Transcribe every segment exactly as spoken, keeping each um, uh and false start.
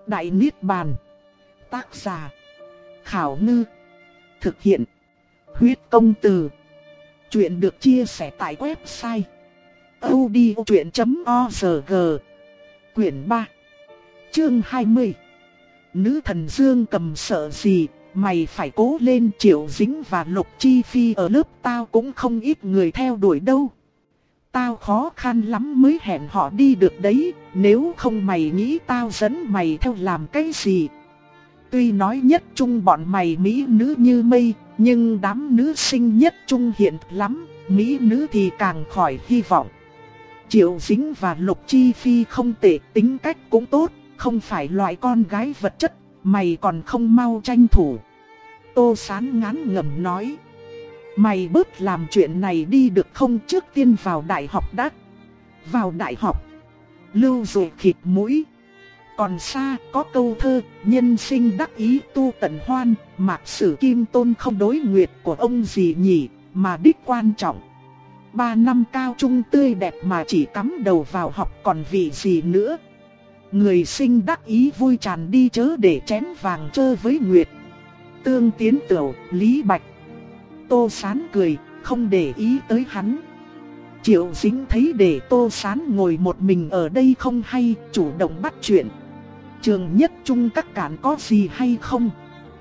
Đại Niết Bàn. Tác giả Khảo Ngư. Thực hiện Huyết Công Từ. Chuyện được chia sẻ tại website audiochuyện chấm org. Quyển ba, chương hai mươi. Nữ thần Dương Cầm sợ gì, mày phải cố lên. Triệu Dính và Lục Chi Phi ở lớp tao cũng không ít người theo đuổi đâu. Tao khó khăn lắm mới hẹn họ đi được đấy, nếu không mày nghĩ tao dẫn mày theo làm cái gì? Tuy nói nhất trung bọn mày mỹ nữ như mây, nhưng đám nữ sinh nhất trung hiện lắm, mỹ nữ thì càng khỏi hy vọng. Triệu Dính và Lục Chi Phi không tệ, tính cách cũng tốt, không phải loại con gái vật chất, mày còn không mau tranh thủ. Tô Sán ngán ngẩm nói. Mày bớt làm chuyện này đi được không, trước tiên vào đại học đã. Vào đại học? Lưu Dụ khịt mũi. Còn xa, có câu thơ, nhân sinh đắc ý tu tận hoan, mạc sử kim tôn không đối nguyệt của ông gì nhỉ, mà đích quan trọng. Ba năm cao trung tươi đẹp mà chỉ cắm đầu vào học còn vì gì nữa. Người sinh đắc ý vui tràn đi chớ để chén vàng chơi với nguyệt. Tương Tiến Tửu, Lý Bạch. Tô Sán cười, không để ý tới hắn. Triệu Dính thấy để Tô Sán ngồi một mình ở đây không hay, chủ động bắt chuyện. Trường nhất trung các cản có gì hay không?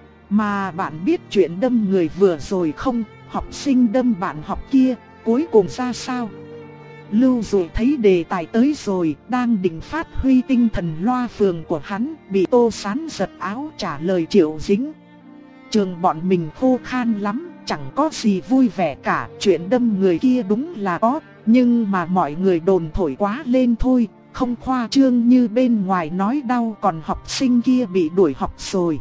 Mà bạn biết chuyện đâm người vừa rồi không? Học sinh đâm bạn học kia, cuối cùng ra sao? Lưu Dụ thấy đề tài tới rồi, đang định phát huy tinh thần loa phường của hắn, bị Tô Sán giật áo trả lời Triệu Dính. Trường bọn mình khô khan lắm, chẳng có gì vui vẻ cả, chuyện đâm người kia đúng là có, nhưng mà mọi người đồn thổi quá lên thôi, không khoa trương như bên ngoài nói đau. Còn học sinh kia bị đuổi học rồi.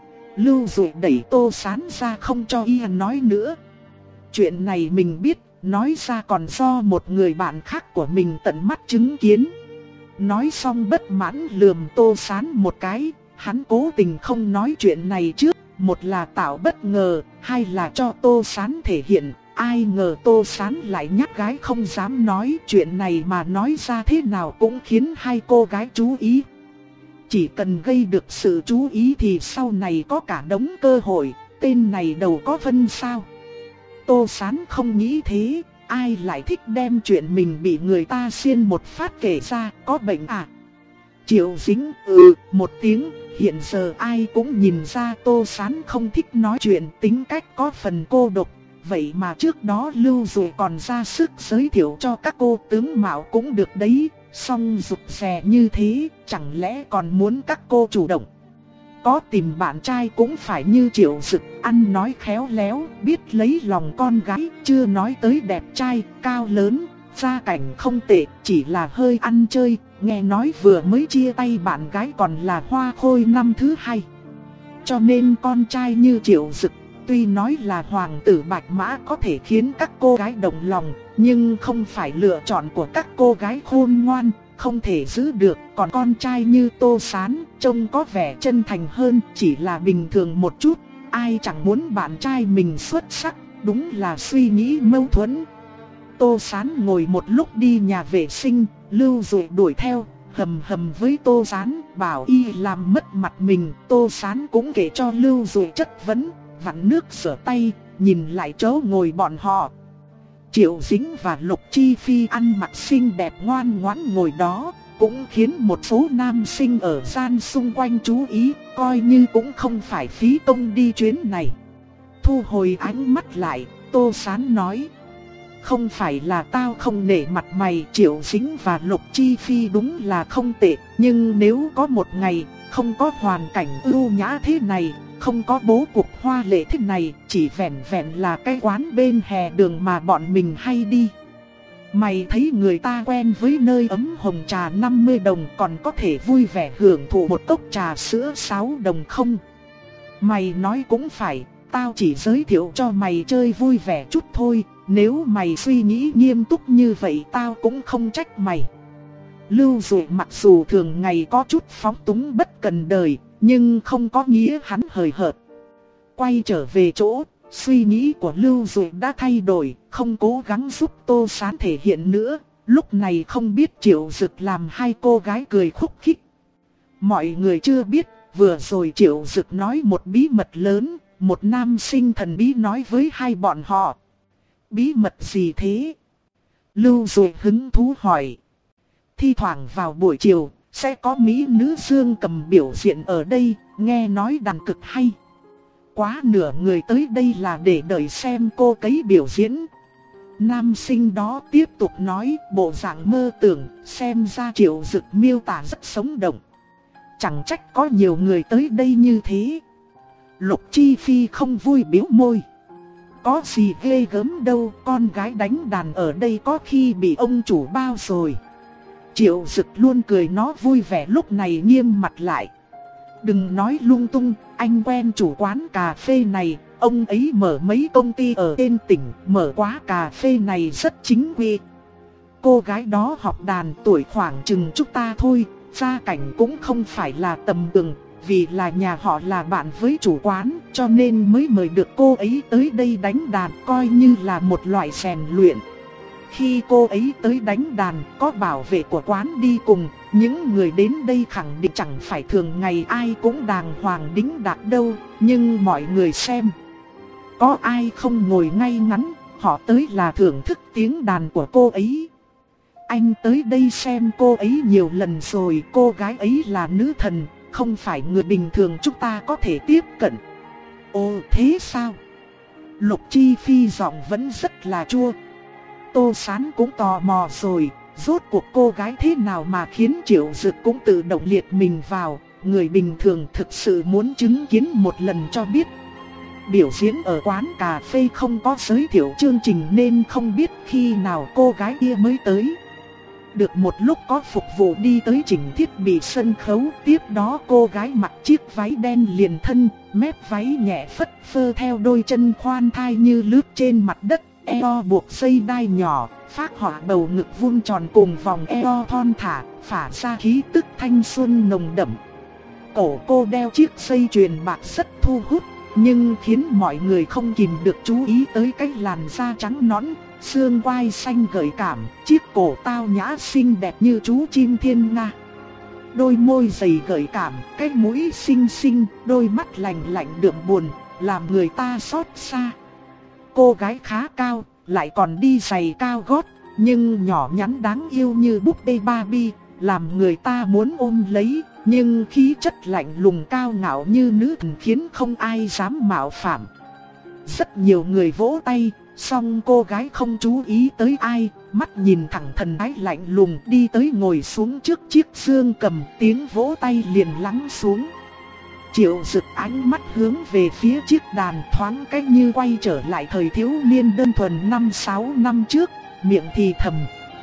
Lưu Dụ đẩy Tô Sán ra không cho y nói nữa. Chuyện này mình biết, nói ra còn do một người bạn khác của mình tận mắt chứng kiến. Nói xong bất mãn lườm Tô Sán một cái, hắn cố tình không nói chuyện này trước. Một là tạo bất ngờ, hai là cho Tô Sán thể hiện. Ai ngờ Tô Sán lại nhắc gái không dám nói, chuyện này mà nói ra thế nào cũng khiến hai cô gái chú ý. Chỉ cần gây được sự chú ý thì sau này có cả đống cơ hội, tên này đầu có vân sao? Tô Sán không nghĩ thế, ai lại thích đem chuyện mình bị người ta xiên một phát kể ra, có bệnh à? Triệu Dính ừ một tiếng. Hiện giờ ai cũng nhìn ra Tô Sán không thích nói chuyện, tính cách có phần cô độc. Vậy mà trước đó Lưu Dụ còn ra sức giới thiệu cho các cô tướng mạo cũng được đấy. Song rụt rè như thế, chẳng lẽ còn muốn các cô chủ động? Có tìm bạn trai cũng phải như Triệu Dực, ăn nói khéo léo, biết lấy lòng con gái. Chưa nói tới đẹp trai, cao lớn, gia cảnh không tệ, chỉ là hơi ăn chơi. Nghe nói vừa mới chia tay bạn gái còn là hoa khôi năm thứ hai. Cho nên con trai như Triệu Dực, tuy nói là hoàng tử bạch mã có thể khiến các cô gái động lòng, nhưng không phải lựa chọn của các cô gái khôn ngoan, không thể giữ được. Còn con trai như Tô Sán, trông có vẻ chân thành hơn, chỉ là bình thường một chút. Ai chẳng muốn bạn trai mình xuất sắc, đúng là suy nghĩ mâu thuẫn. Tô Sán ngồi một lúc đi nhà vệ sinh, Lưu Dụ đuổi theo, hầm hầm với Tô Sán, bảo y làm mất mặt mình. Tô Sán cũng kể cho Lưu Dụ chất vấn, vặn nước rửa tay, nhìn lại chỗ ngồi bọn họ. Triệu Dính và Lục Chi Phi ăn mặc xinh đẹp ngoan ngoãn ngồi đó, cũng khiến một số nam sinh ở gian xung quanh chú ý, coi như cũng không phải phí công đi chuyến này. Thu hồi ánh mắt lại, Tô Sán nói. Không phải là tao không nể mặt mày, Triệu Dính và Lục Chi Phi đúng là không tệ. Nhưng nếu có một ngày, không có hoàn cảnh ưu nhã thế này, không có bố cục hoa lệ thế này, chỉ vẻn vẹn là cái quán bên hè đường mà bọn mình hay đi. Mày thấy người ta quen với nơi ấm hồng trà năm mươi đồng còn có thể vui vẻ hưởng thụ một cốc trà sữa sáu đồng không? Mày nói cũng phải, tao chỉ giới thiệu cho mày chơi vui vẻ chút thôi. Nếu mày suy nghĩ nghiêm túc như vậy tao cũng không trách mày. Lưu Dụ mặc dù thường ngày có chút phóng túng bất cần đời, nhưng không có nghĩa hắn hời hợt. Quay trở về chỗ, suy nghĩ của Lưu Dụ đã thay đổi, không cố gắng giúp Tô Sán thể hiện nữa. Lúc này không biết Triệu Dực làm hai cô gái cười khúc khích. Mọi người chưa biết, vừa rồi Triệu Dực nói một bí mật lớn, một nam sinh thần bí nói với hai bọn họ. Bí mật gì thế? Lưu Dụ hứng thú hỏi. Thi thoảng vào buổi chiều, sẽ có mỹ nữ dương cầm biểu diễn ở đây, nghe nói đàn cực hay. Quá nửa người tới đây là để đợi xem cô cấy biểu diễn. Nam sinh đó tiếp tục nói, bộ dạng mơ tưởng, xem ra Triệu Dực miêu tả rất sống động. Chẳng trách có nhiều người tới đây như thế. Lục Chi Phi không vui bĩu môi. Có gì ghê gớm đâu, con gái đánh đàn ở đây có khi bị ông chủ bao rồi. Triệu Dực luôn cười nó vui vẻ, lúc này nghiêm mặt lại. Đừng nói lung tung, anh quen chủ quán cà phê này, ông ấy mở mấy công ty ở trên tỉnh, mở quán cà phê này rất chính quy. Cô gái đó học đàn tuổi khoảng chừng chúng ta thôi, gia cảnh cũng không phải là tầm thường, vì là nhà họ là bạn với chủ quán, cho nên mới mời được cô ấy tới đây đánh đàn, coi như là một loại rèn luyện. Khi cô ấy tới đánh đàn, có bảo vệ của quán đi cùng, những người đến đây khẳng định chẳng phải thường ngày ai cũng đàng hoàng đĩnh đạc đâu, nhưng mọi người xem. Có ai không ngồi ngay ngắn, họ tới là thưởng thức tiếng đàn của cô ấy. Anh tới đây xem cô ấy nhiều lần rồi, cô gái ấy là nữ thần, không phải người bình thường chúng ta có thể tiếp cận. Ồ thế sao? Lục Chi Phi giọng vẫn rất là chua. Tô Sán cũng tò mò rồi, rốt cuộc cô gái thế nào mà khiến Triệu Dực cũng tự động liệt mình vào, người bình thường thực sự muốn chứng kiến một lần cho biết. Biểu diễn ở quán cà phê không có giới thiệu chương trình nên không biết khi nào cô gái kia mới tới. Được một lúc có phục vụ đi tới chỉnh thiết bị sân khấu, tiếp đó cô gái mặc chiếc váy đen liền thân, mép váy nhẹ phất phơ theo đôi chân khoan thai như lướt trên mặt đất, eo buộc dây đai nhỏ, phác họa bầu ngực vuông tròn cùng vòng eo thon thả, phả ra khí tức thanh xuân nồng đậm. Cổ cô đeo chiếc dây chuyền bạc rất thu hút, nhưng khiến mọi người không kìm được chú ý tới cái làn da trắng nõn, xương quai xanh gợi cảm, chiếc cổ tao nhã xinh đẹp như chú chim thiên nga. Đôi môi dày gợi cảm, cái mũi xinh xinh, đôi mắt lạnh lạnh đượm buồn, làm người ta xót xa. Cô gái khá cao, lại còn đi giày cao gót, nhưng nhỏ nhắn đáng yêu như búp bê Barbie, làm người ta muốn ôm lấy, nhưng khí chất lạnh lùng cao ngạo như nữ thần khiến không ai dám mạo phạm. Rất nhiều người vỗ tay, song cô gái không chú ý tới ai, mắt nhìn thẳng thần thái lạnh lùng đi tới ngồi xuống trước chiếc dương cầm, tiếng vỗ tay liền lắng xuống. Triệu Dực ánh mắt hướng về phía chiếc đàn, thoáng cách như quay trở lại thời thiếu niên đơn thuần năm sáu năm trước, miệng thì thầm.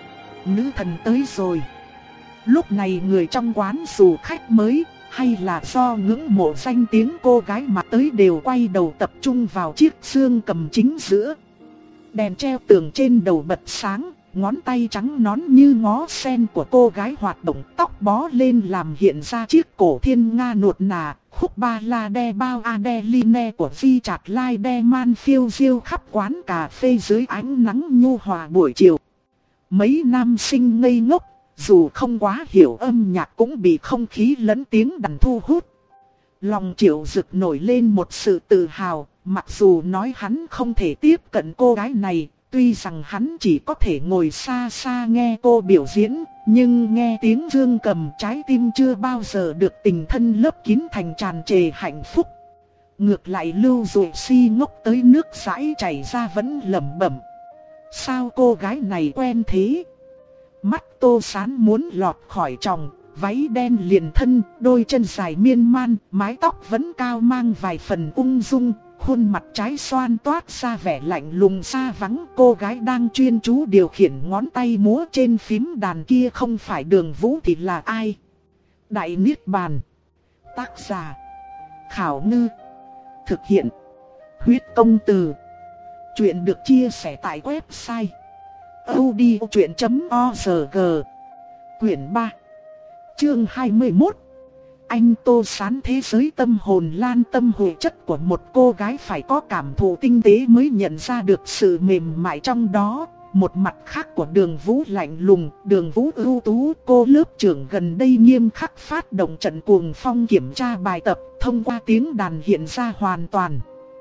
Nữ thần tới rồi. Lúc này người trong quán dù khách mới, hay là do ngưỡng mộ danh tiếng cô gái mà tới đều quay đầu tập trung vào chiếc dương cầm chính giữa. Đèn treo tường trên đầu bật sáng, ngón tay trắng nõn như ngó sen của cô gái hoạt động, tóc bó lên làm hiện ra chiếc cổ thiên nga nuột nà, khúc ba la đe bao Adeline của Vi Chặt Lai đe man phiêu diêu khắp quán cà phê dưới ánh nắng nhu hòa buổi chiều. Mấy nam sinh ngây ngốc, dù không quá hiểu âm nhạc cũng bị không khí lẫn tiếng đàn thu hút. Lòng Triệu Dực nổi lên một sự tự hào, mặc dù nói hắn không thể tiếp cận cô gái này, tuy rằng hắn chỉ có thể ngồi xa xa nghe cô biểu diễn, nhưng nghe tiếng dương cầm trái tim chưa bao giờ được tình thân lấp kín thành tràn trề hạnh phúc. Ngược lại Lưu Dụ si ngốc tới nước dãi chảy ra vẫn lẩm bẩm. Sao cô gái này quen thế? Mắt Tô Sán muốn lọt khỏi tròng, váy đen liền thân, đôi chân dài miên man, mái tóc vẫn cao mang vài phần ung dung, khuôn mặt trái xoan toát ra vẻ lạnh lùng xa vắng. Cô gái đang chuyên chú điều khiển ngón tay múa trên phím đàn kia không phải Đường Vũ thì là ai? Đại Niết Bàn. Tác giả Khảo Ngư. Thực hiện Huyết Công Từ. Chuyện được chia sẻ tại website audiochuyện chấm org. Quyển ba, chương hai mươi mốt. Anh Tô Sán thế giới tâm hồn lan tâm hồi chất của một cô gái phải có cảm thụ tinh tế mới nhận ra được sự mềm mại trong đó. Một mặt khác của Đường Vũ lạnh lùng, Đường Vũ ưu tú, cô lớp trưởng gần đây nghiêm khắc phát động trận cuồng phong kiểm tra bài tập, thông qua tiếng đàn hiện ra hoàn toàn.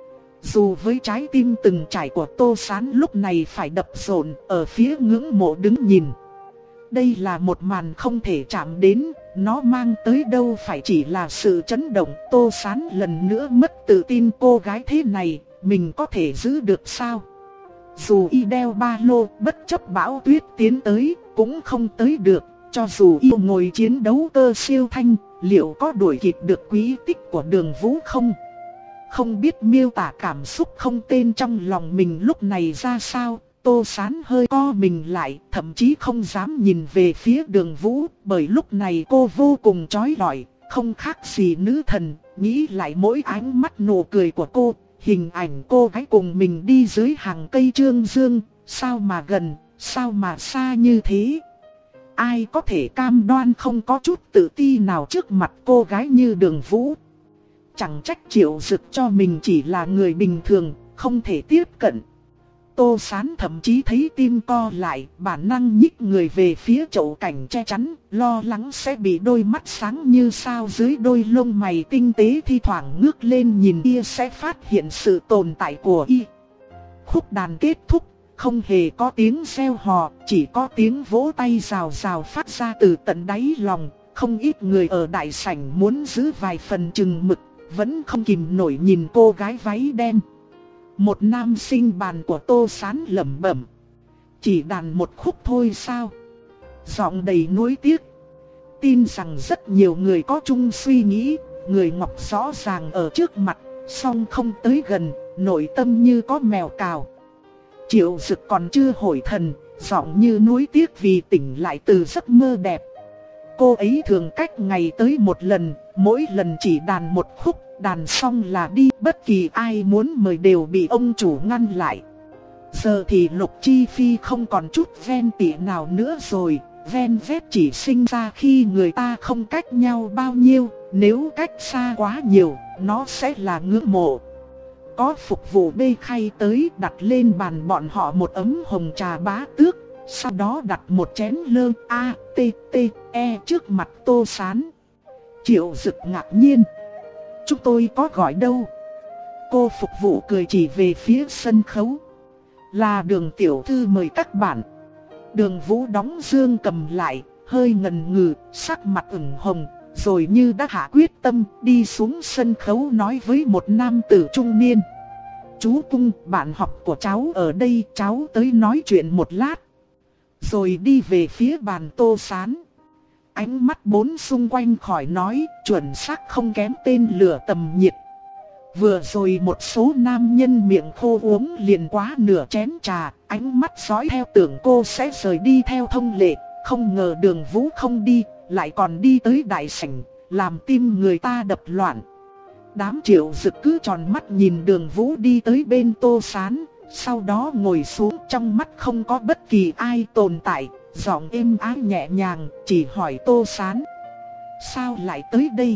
Dù với trái tim từng trải của Tô Sán lúc này phải đập rộn, ở phía ngưỡng mộ đứng nhìn. Đây là một màn không thể chạm đến, nó mang tới đâu phải chỉ là sự chấn động. Tô Sán lần nữa mất tự tin, cô gái thế này, mình có thể giữ được sao? Dù y đeo ba lô, bất chấp bão tuyết tiến tới, cũng không tới được. Cho dù y ngồi chiến đấu cơ siêu thanh, liệu có đuổi kịp được quý tích của Đường Vũ không? Không biết miêu tả cảm xúc không tên trong lòng mình lúc này ra sao. Tô Sán hơi co mình lại, thậm chí không dám nhìn về phía Đường Vũ, bởi lúc này cô vô cùng chói lọi, không khác gì nữ thần. Nghĩ lại mỗi ánh mắt nụ cười của cô, hình ảnh cô gái cùng mình đi dưới hàng cây trương dương, sao mà gần, sao mà xa như thế. Ai có thể cam đoan không có chút tự ti nào trước mặt cô gái như Đường Vũ. Chẳng trách Triệu Dực cho mình chỉ là người bình thường, không thể tiếp cận. Tô Sán thậm chí thấy tim co lại, bản năng nhích người về phía chậu cảnh che chắn, lo lắng sẽ bị đôi mắt sáng như sao dưới đôi lông mày tinh tế thi thoảng ngước lên nhìn kia sẽ phát hiện sự tồn tại của y. Khúc đàn kết thúc, không hề có tiếng reo hò, chỉ có tiếng vỗ tay rào rào phát ra từ tận đáy lòng. Không ít người ở đại sảnh muốn giữ vài phần chừng mực, vẫn không kìm nổi nhìn cô gái váy đen. Một nam sinh bàn của Tô Sán lẩm bẩm: chỉ đàn một khúc thôi sao? Giọng đầy nuối tiếc. Tin rằng rất nhiều người có chung suy nghĩ. Người ngọc rõ ràng ở trước mặt, song không tới gần, nội tâm như có mèo cào. Triệu Dực còn chưa hồi thần, giọng như nuối tiếc vì tỉnh lại từ giấc mơ đẹp. Cô ấy thường cách ngày tới một lần, mỗi lần chỉ đàn một khúc, đàn xong là đi, bất kỳ ai muốn mời đều bị ông chủ ngăn lại. Giờ thì Lục Chi Phi không còn chút ven tị nào nữa rồi, ven vét chỉ sinh ra khi người ta không cách nhau bao nhiêu, nếu cách xa quá nhiều, nó sẽ là ngưỡng mộ. Có phục vụ bê khay tới đặt lên bàn bọn họ một ấm hồng trà bá tước, sau đó đặt một chén lơ A, T, T, E trước mặt Tô Sán. Triệu Dực ngạc nhiên: chúng tôi có gọi đâu? Cô phục vụ cười chỉ về phía sân khấu: là Đường tiểu thư mời các bạn. Đường Vũ đóng dương cầm lại, hơi ngần ngừ, sắc mặt ửng hồng, rồi như đã hạ quyết tâm, đi xuống sân khấu nói với một nam tử trung niên: chú Cung, bạn học của cháu ở đây, cháu tới nói chuyện một lát. Rồi đi về phía bàn Tô Sán. Ánh mắt bốn xung quanh khỏi nói, chuẩn xác không kém tên lửa tầm nhiệt. Vừa rồi một số nam nhân miệng khô uống liền quá nửa chén trà, ánh mắt dõi theo tưởng cô sẽ rời đi theo thông lệ. Không ngờ Đường Vũ không đi, lại còn đi tới đại sảnh, làm tim người ta đập loạn. Đám Triệu Dực cứ tròn mắt nhìn Đường Vũ đi tới bên Tô Sán, sau đó ngồi xuống, trong mắt không có bất kỳ ai tồn tại. Giọng êm ái nhẹ nhàng, chỉ hỏi Tô Sán: sao lại tới đây?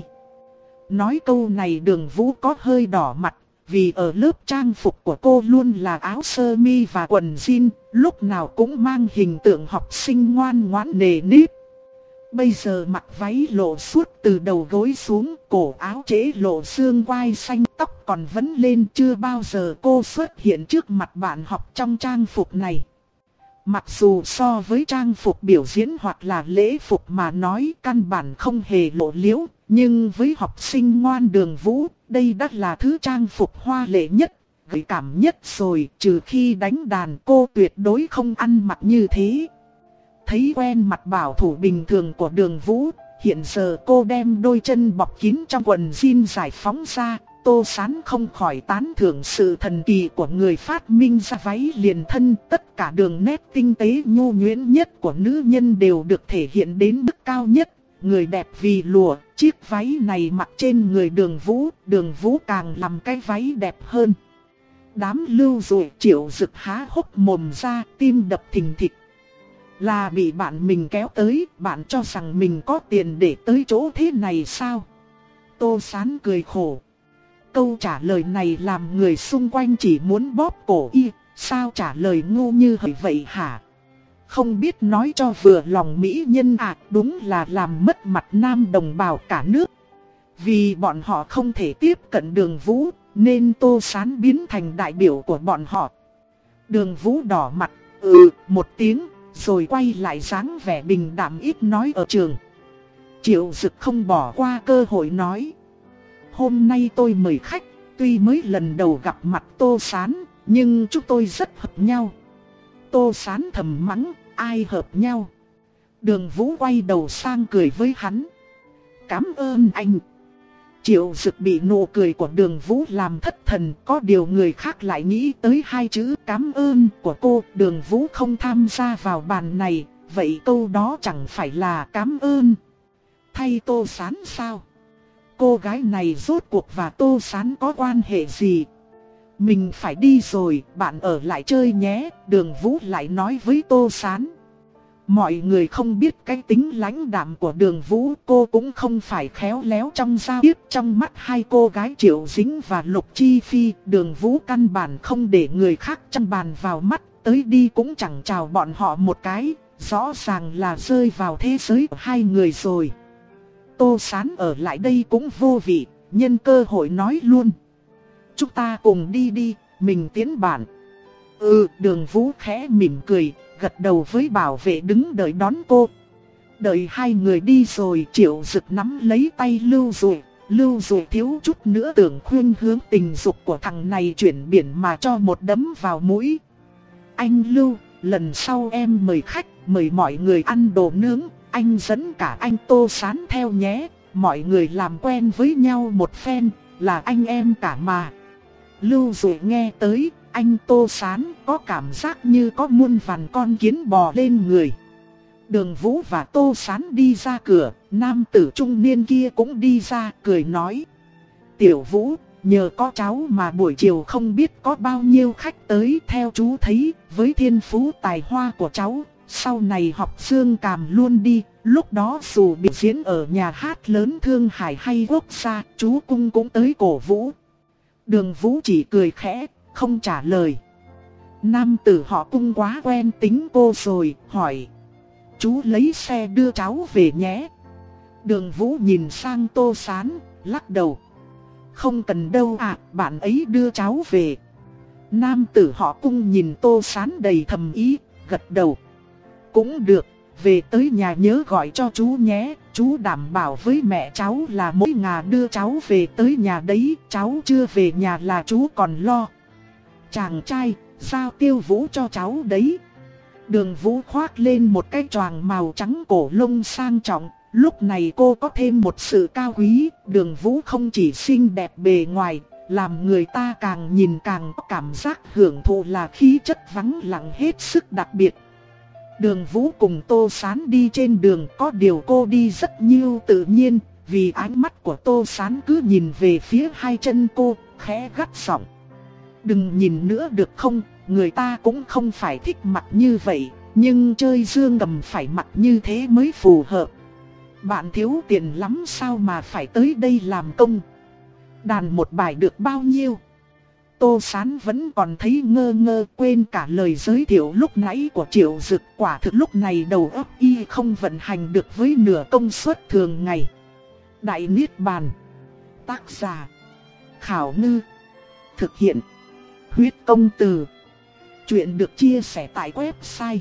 Nói câu này Đường Vũ có hơi đỏ mặt, vì ở lớp trang phục của cô luôn là áo sơ mi và quần jean, lúc nào cũng mang hình tượng học sinh ngoan ngoãn nề nếp. Bây giờ mặc váy lộ suốt từ đầu gối xuống, cổ áo trễ lộ xương quai xanh, tóc còn vấn lên. Chưa bao giờ cô xuất hiện trước mặt bạn học trong trang phục này. Mặc dù so với trang phục biểu diễn hoặc là lễ phục mà nói căn bản không hề lộ liễu, nhưng với học sinh ngoan Đường Vũ, đây đã là thứ trang phục hoa lệ nhất, gợi cảm nhất rồi. Trừ khi đánh đàn, cô tuyệt đối không ăn mặc như thế. Thấy quen mặt bảo thủ bình thường của Đường Vũ, hiện giờ cô đem đôi chân bọc kín trong quần jean giải phóng ra. Tô Sán không khỏi tán thưởng sự thần kỳ của người phát minh ra váy liền thân. Tất cả đường nét tinh tế nhu nhuyễn nhất của nữ nhân đều được thể hiện đến mức cao nhất. Người đẹp vì lụa, chiếc váy này mặc trên người Đường Vũ, Đường Vũ càng làm cái váy đẹp hơn. Đám lưu dụi Triệu Dực há hốc mồm ra, tim đập thình thịch. Là bị bạn mình kéo tới, bạn cho rằng mình có tiền để tới chỗ thế này sao? Tô Sán cười khổ. Câu trả lời này làm người xung quanh chỉ muốn bóp cổ y, Sao trả lời ngu như hời vậy hả? Không biết nói cho vừa lòng mỹ nhân à, đúng là làm mất mặt nam đồng bào cả nước. Vì bọn họ không thể tiếp cận Đường Vũ, nên Tô Sán biến thành đại biểu của bọn họ. Đường Vũ đỏ mặt, ừ, một tiếng, rồi quay lại dáng vẻ bình đạm ít nói ở trường. Triệu Dực không bỏ qua cơ hội nói. Hôm nay tôi mời khách, tuy mới lần đầu gặp mặt Tô Sán, nhưng chúng tôi rất hợp nhau. Tô Sán thầm mắng, ai hợp nhau? Đường Vũ quay đầu sang cười với hắn. Cảm ơn anh. Triệu Dực bị nụ cười của Đường Vũ làm thất thần, có điều người khác lại nghĩ tới hai chữ cảm ơn của cô. Đường Vũ không tham gia vào bàn này, vậy câu đó chẳng phải là cảm ơn. Thay Tô Sán sao? Cô gái này rốt cuộc và Tô Sán có quan hệ gì? Mình phải đi rồi, bạn ở lại chơi nhé. Đường Vũ lại nói với Tô Sán. Mọi người không biết cái tính lãnh đạm của Đường Vũ, cô cũng không phải khéo léo trong giao tiếp. Trong mắt hai cô gái Triệu Dính và Lục Chi Phi, Đường Vũ căn bản không để người khác chăm bàn vào mắt, tới đi cũng chẳng chào bọn họ một cái, rõ ràng là rơi vào thế giới của hai người rồi. Tô Sán ở lại đây cũng vô vị, nhân cơ hội nói luôn. Chúng ta cùng đi đi, mình tiến bạn. Ừ, Đường Vũ khẽ mỉm cười, gật đầu với bảo vệ đứng đợi đón cô. Đợi hai người đi rồi, Triệu Dực nắm lấy tay Lưu Dụ. Lưu Dụ thiếu chút nữa tưởng khuyên hướng tình dục của thằng này chuyển biển mà cho một đấm vào mũi. Anh Lưu, lần sau em mời khách, mời mọi người ăn đồ nướng, anh dẫn cả anh Tô Sán theo nhé. Mọi người làm quen với nhau một phen, là anh em cả mà. Lưu Dụ nghe tới anh Tô Sán có cảm giác như có muôn vàn con kiến bò lên người. Đường Vũ và Tô Sán đi ra cửa, nam tử trung niên kia cũng đi ra cười nói. Tiểu Vũ, nhờ có cháu mà buổi chiều không biết có bao nhiêu khách tới. Theo chú thấy, với thiên phú tài hoa của cháu, sau này học dương càm luôn đi. Lúc đó dù biểu diễn ở nhà hát lớn Thương Hải hay Quốc gia, chú cung cũng tới cổ vũ. Đường Vũ chỉ cười khẽ, không trả lời. Nam tử họ Cung quá quen tính cô rồi, hỏi. Chú lấy xe đưa cháu về nhé. Đường Vũ nhìn sang Tô Sán, lắc đầu. Không cần đâu ạ, à, bạn ấy đưa cháu về. Nam tử họ Cung nhìn Tô Sán đầy thầm ý, gật đầu. Cũng được, về tới nhà nhớ gọi cho chú nhé. Chú đảm bảo với mẹ cháu là mỗi ngày đưa cháu về tới nhà đấy. Cháu chưa về nhà là chú còn lo. Chàng trai, giao Tiêu Vũ cho cháu đấy. Đường Vũ khoác lên một cái choàng màu trắng cổ lông sang trọng. Lúc này cô có thêm một sự cao quý. Đường Vũ không chỉ xinh đẹp bề ngoài, làm người ta càng nhìn càng có cảm giác hưởng thụ là khí chất vắng lặng hết sức đặc biệt. Đường Vũ cùng Tô Sán đi trên đường, có điều cô đi rất nhiêu tự nhiên, vì ánh mắt của Tô Sán cứ nhìn về phía hai chân cô, khẽ gắt giọng. Đừng nhìn nữa được không, người ta cũng không phải thích mặt như vậy, nhưng chơi dương cầm phải mặt như thế mới phù hợp. Bạn thiếu tiền lắm sao mà phải tới đây làm công? Đàn một bài được bao nhiêu? Tô Sán vẫn còn thấy ngơ ngơ, quên cả lời giới thiệu lúc nãy của Triệu Dực. Quả thực lúc này đầu óc y không vận hành được với nửa công suất thường ngày. Đại Niết Bàn. Tác giả Khảo Ngư. Thực hiện Huyết Công Từ. Chuyện được chia sẻ tại website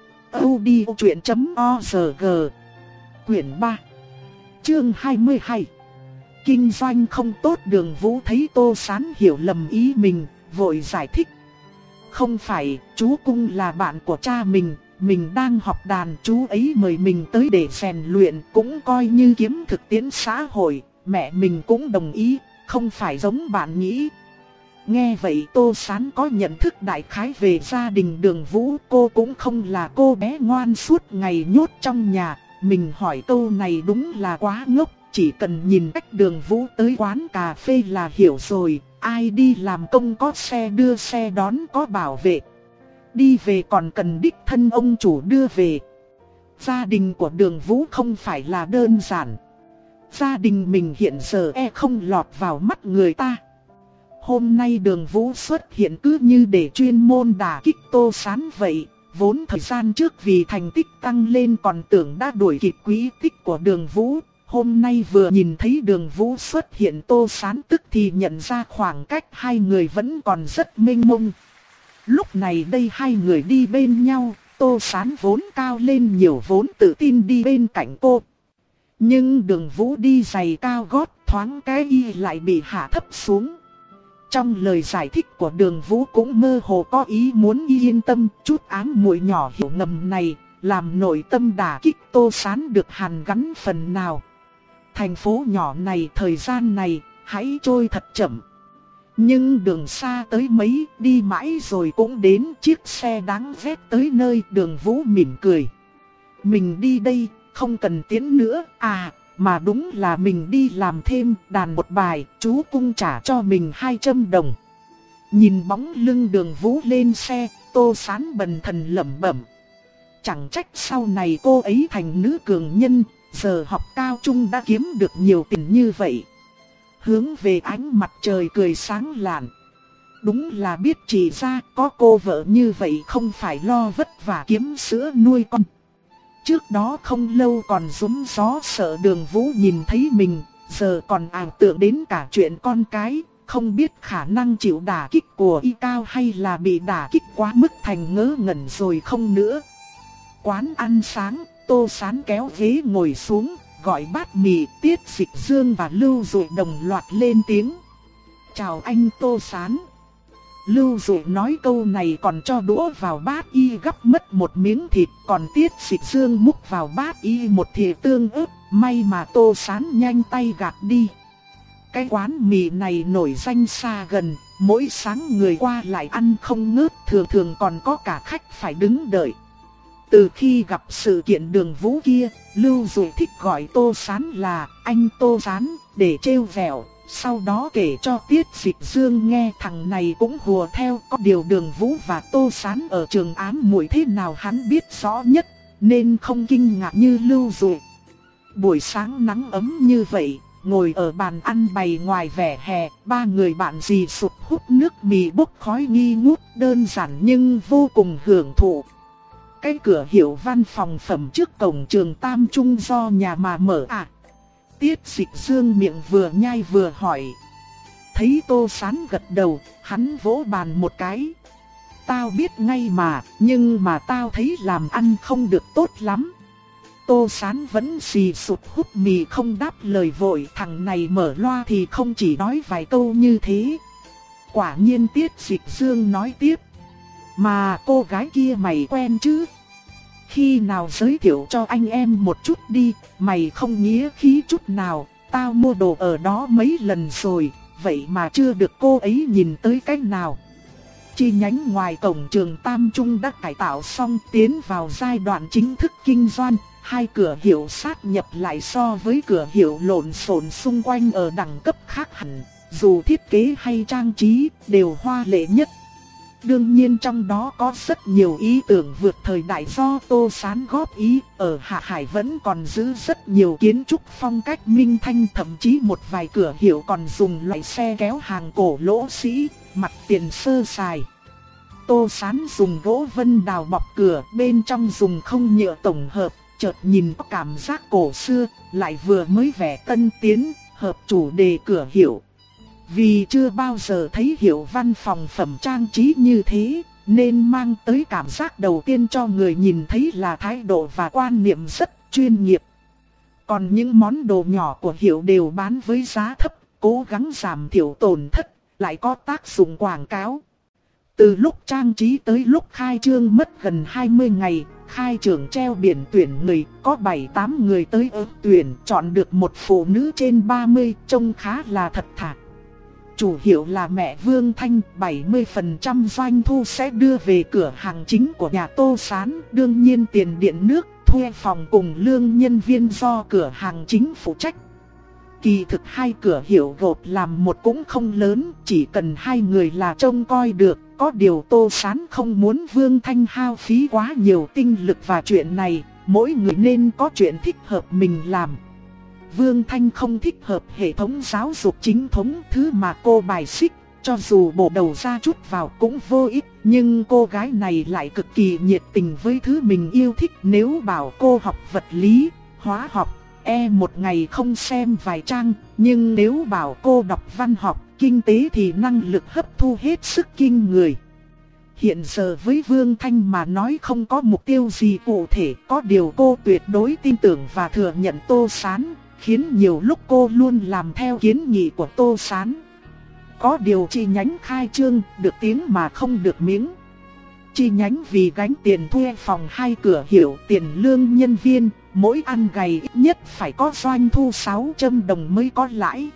audiochuyện chấm org. Quyển ba, chương hai mươi hai. Kinh doanh không tốt. Đường Vũ thấy Tô Sán hiểu lầm ý mình, vội giải thích. Không phải, chú Cung là bạn của cha mình, mình đang học đàn, chú ấy mời mình tới để rèn luyện, cũng coi như kiếm thực tiễn xã hội, mẹ mình cũng đồng ý, không phải giống bạn nghĩ. Nghe vậy Tô Sán có nhận thức đại khái về gia đình Đường Vũ, cô cũng không là cô bé ngoan suốt ngày nhốt trong nhà, mình hỏi câu này đúng là quá ngốc. Chỉ cần nhìn cách Đường Vũ tới quán cà phê là hiểu rồi, ai đi làm công có xe đưa xe đón có bảo vệ. Đi về còn cần đích thân ông chủ đưa về. Gia đình của Đường Vũ không phải là đơn giản. Gia đình mình hiện giờ e không lọt vào mắt người ta. Hôm nay Đường Vũ xuất hiện cứ như để chuyên môn đả kích Tô Sán vậy. Vốn thời gian trước vì thành tích tăng lên còn tưởng đã đuổi kịp quỹ tích của Đường Vũ. Hôm nay vừa nhìn thấy Đường Vũ xuất hiện, Tô Sán tức thì nhận ra khoảng cách hai người vẫn còn rất mênh mông. Lúc này đây hai người đi bên nhau, Tô Sán vốn cao lên nhiều vốn tự tin đi bên cạnh cô. Nhưng Đường Vũ đi giày cao gót, thoáng cái y lại bị hạ thấp xuống. Trong lời giải thích của Đường Vũ cũng mơ hồ có ý muốn y yên tâm, chút ám muội nhỏ hiểu ngầm này, làm nội tâm đả kích Tô Sán được hàn gắn phần nào. Thành phố nhỏ này, thời gian này, hãy trôi thật chậm. Nhưng đường xa tới mấy, đi mãi rồi cũng đến, chiếc xe đáng ghét tới nơi. Đường Vũ mỉm cười. Mình đi đây, không cần tiến nữa. À, mà đúng là mình đi làm thêm, đàn một bài, chú Cung trả cho mình hai trăm đồng. Nhìn bóng lưng Đường Vũ lên xe, Tô Sán bần thần lẩm bẩm. Chẳng trách sau này cô ấy thành nữ cường nhân, giờ học cao trung đã kiếm được nhiều tiền như vậy. Hướng về ánh mặt trời cười sáng lạn. Đúng là biết chỉ ra có cô vợ như vậy không phải lo vất vả kiếm sữa nuôi con. Trước đó không lâu còn rúm gió sợ Đường Vũ nhìn thấy mình, giờ còn ảo tưởng đến cả chuyện con cái, không biết khả năng chịu đả kích của y cao hay là bị đả kích quá mức thành ngớ ngẩn rồi không nữa. Quán ăn sáng, Tô Sán kéo ghế ngồi xuống, gọi bát mì. Tiết Dịch Dương và Lưu Dụ đồng loạt lên tiếng. Chào anh Tô Sán. Lưu Dụ nói câu này còn cho đũa vào bát y gắp mất một miếng thịt, còn Tiết Dịch Dương múc vào bát y một thìa tương ớt, may mà Tô Sán nhanh tay gạt đi. Cái quán mì này nổi danh xa gần, mỗi sáng người qua lại ăn không ngớt, thường thường còn có cả khách phải đứng đợi. Từ khi gặp sự kiện Đường Vũ kia, Lưu Dụ thích gọi Tô Sán là anh Tô Sán để trêu vẹo. Sau đó kể cho Tiết Dịch Dương nghe, thằng này cũng hùa theo. Có điều Đường Vũ và Tô Sán ở trường ám muội thế nào hắn biết rõ nhất, nên không kinh ngạc như Lưu Dụ. Buổi sáng nắng ấm như vậy, ngồi ở bàn ăn bày ngoài vỉa hè, ba người bạn dì sụp hút nước mì bốc khói nghi ngút, đơn giản nhưng vô cùng hưởng thụ. Cái cửa hiệu văn phòng phẩm trước cổng trường Tam Trung do nhà mà mở à? Tiết Dịch Dương miệng vừa nhai vừa hỏi. Thấy Tô Sán gật đầu, hắn vỗ bàn một cái. Tao biết ngay mà, nhưng mà tao thấy làm ăn không được tốt lắm. Tô Sán vẫn xì sụt hút mì không đáp lời vội, thằng này mở loa thì không chỉ nói vài câu như thế. Quả nhiên Tiết Dịch Dương nói tiếp. Mà cô gái kia mày quen chứ? Khi nào giới thiệu cho anh em một chút đi, mày không nghĩa khí chút nào, tao mua đồ ở đó mấy lần rồi, vậy mà chưa được cô ấy nhìn tới cách nào. Chi nhánh ngoài cổng trường Tam Trung đã cải tạo xong, tiến vào giai đoạn chính thức kinh doanh, hai cửa hiệu sát nhập lại so với cửa hiệu lộn xộn xung quanh ở đẳng cấp khác hẳn, dù thiết kế hay trang trí đều hoa lệ nhất. Đương nhiên trong đó có rất nhiều ý tưởng vượt thời đại do Tô Sán góp ý, ở Hạ Hải vẫn còn giữ rất nhiều kiến trúc phong cách minh thanh, thậm chí một vài cửa hiệu còn dùng loại xe kéo hàng cổ lỗ sĩ, mặt tiền sơ sài. Tô Sán dùng gỗ vân đào bọc cửa, bên trong dùng không nhựa tổng hợp, chợt nhìn có cảm giác cổ xưa, lại vừa mới vẻ tân tiến, hợp chủ đề cửa hiệu. Vì chưa bao giờ thấy hiệu văn phòng phẩm trang trí như thế, nên mang tới cảm giác đầu tiên cho người nhìn thấy là thái độ và quan niệm rất chuyên nghiệp. Còn những món đồ nhỏ của hiệu đều bán với giá thấp, cố gắng giảm thiểu tổn thất, lại có tác dụng quảng cáo. Từ lúc trang trí tới lúc khai trương mất gần hai mươi ngày, khai trường treo biển tuyển người, có bảy tám người tới ứng tuyển, chọn được một phụ nữ trên ba mươi, trông khá là thật thà. Chủ hiệu là mẹ Vương Thanh, bảy mươi phần trăm doanh thu sẽ đưa về cửa hàng chính của nhà Tô Sán, đương nhiên tiền điện nước, thuê phòng cùng lương nhân viên do cửa hàng chính phụ trách. Kỳ thực hai cửa hiệu gộp làm một cũng không lớn, chỉ cần hai người là trông coi được, có điều Tô Sán không muốn Vương Thanh hao phí quá nhiều tinh lực vào chuyện này, mỗi người nên có chuyện thích hợp mình làm. Vương Thanh không thích hợp hệ thống giáo dục chính thống, thứ mà cô bài xích, cho dù bổ đầu ra chút vào cũng vô ích, nhưng cô gái này lại cực kỳ nhiệt tình với thứ mình yêu thích. Nếu bảo cô học vật lý, hóa học, e một ngày không xem vài trang, nhưng nếu bảo cô đọc văn học, kinh tế thì năng lực hấp thu hết sức kinh người. Hiện giờ với Vương Thanh mà nói không có mục tiêu gì cụ thể, có điều cô tuyệt đối tin tưởng và thừa nhận Tô Sán, khiến nhiều lúc cô luôn làm theo kiến nghị của Tô Sán. Có điều chi nhánh khai trương, được tiếng mà không được miếng. Chi nhánh vì gánh tiền thuê phòng hay cửa hiệu, tiền lương nhân viên, mỗi ăn gầy ít nhất phải có doanh thu sáu trăm đồng mới có lãi.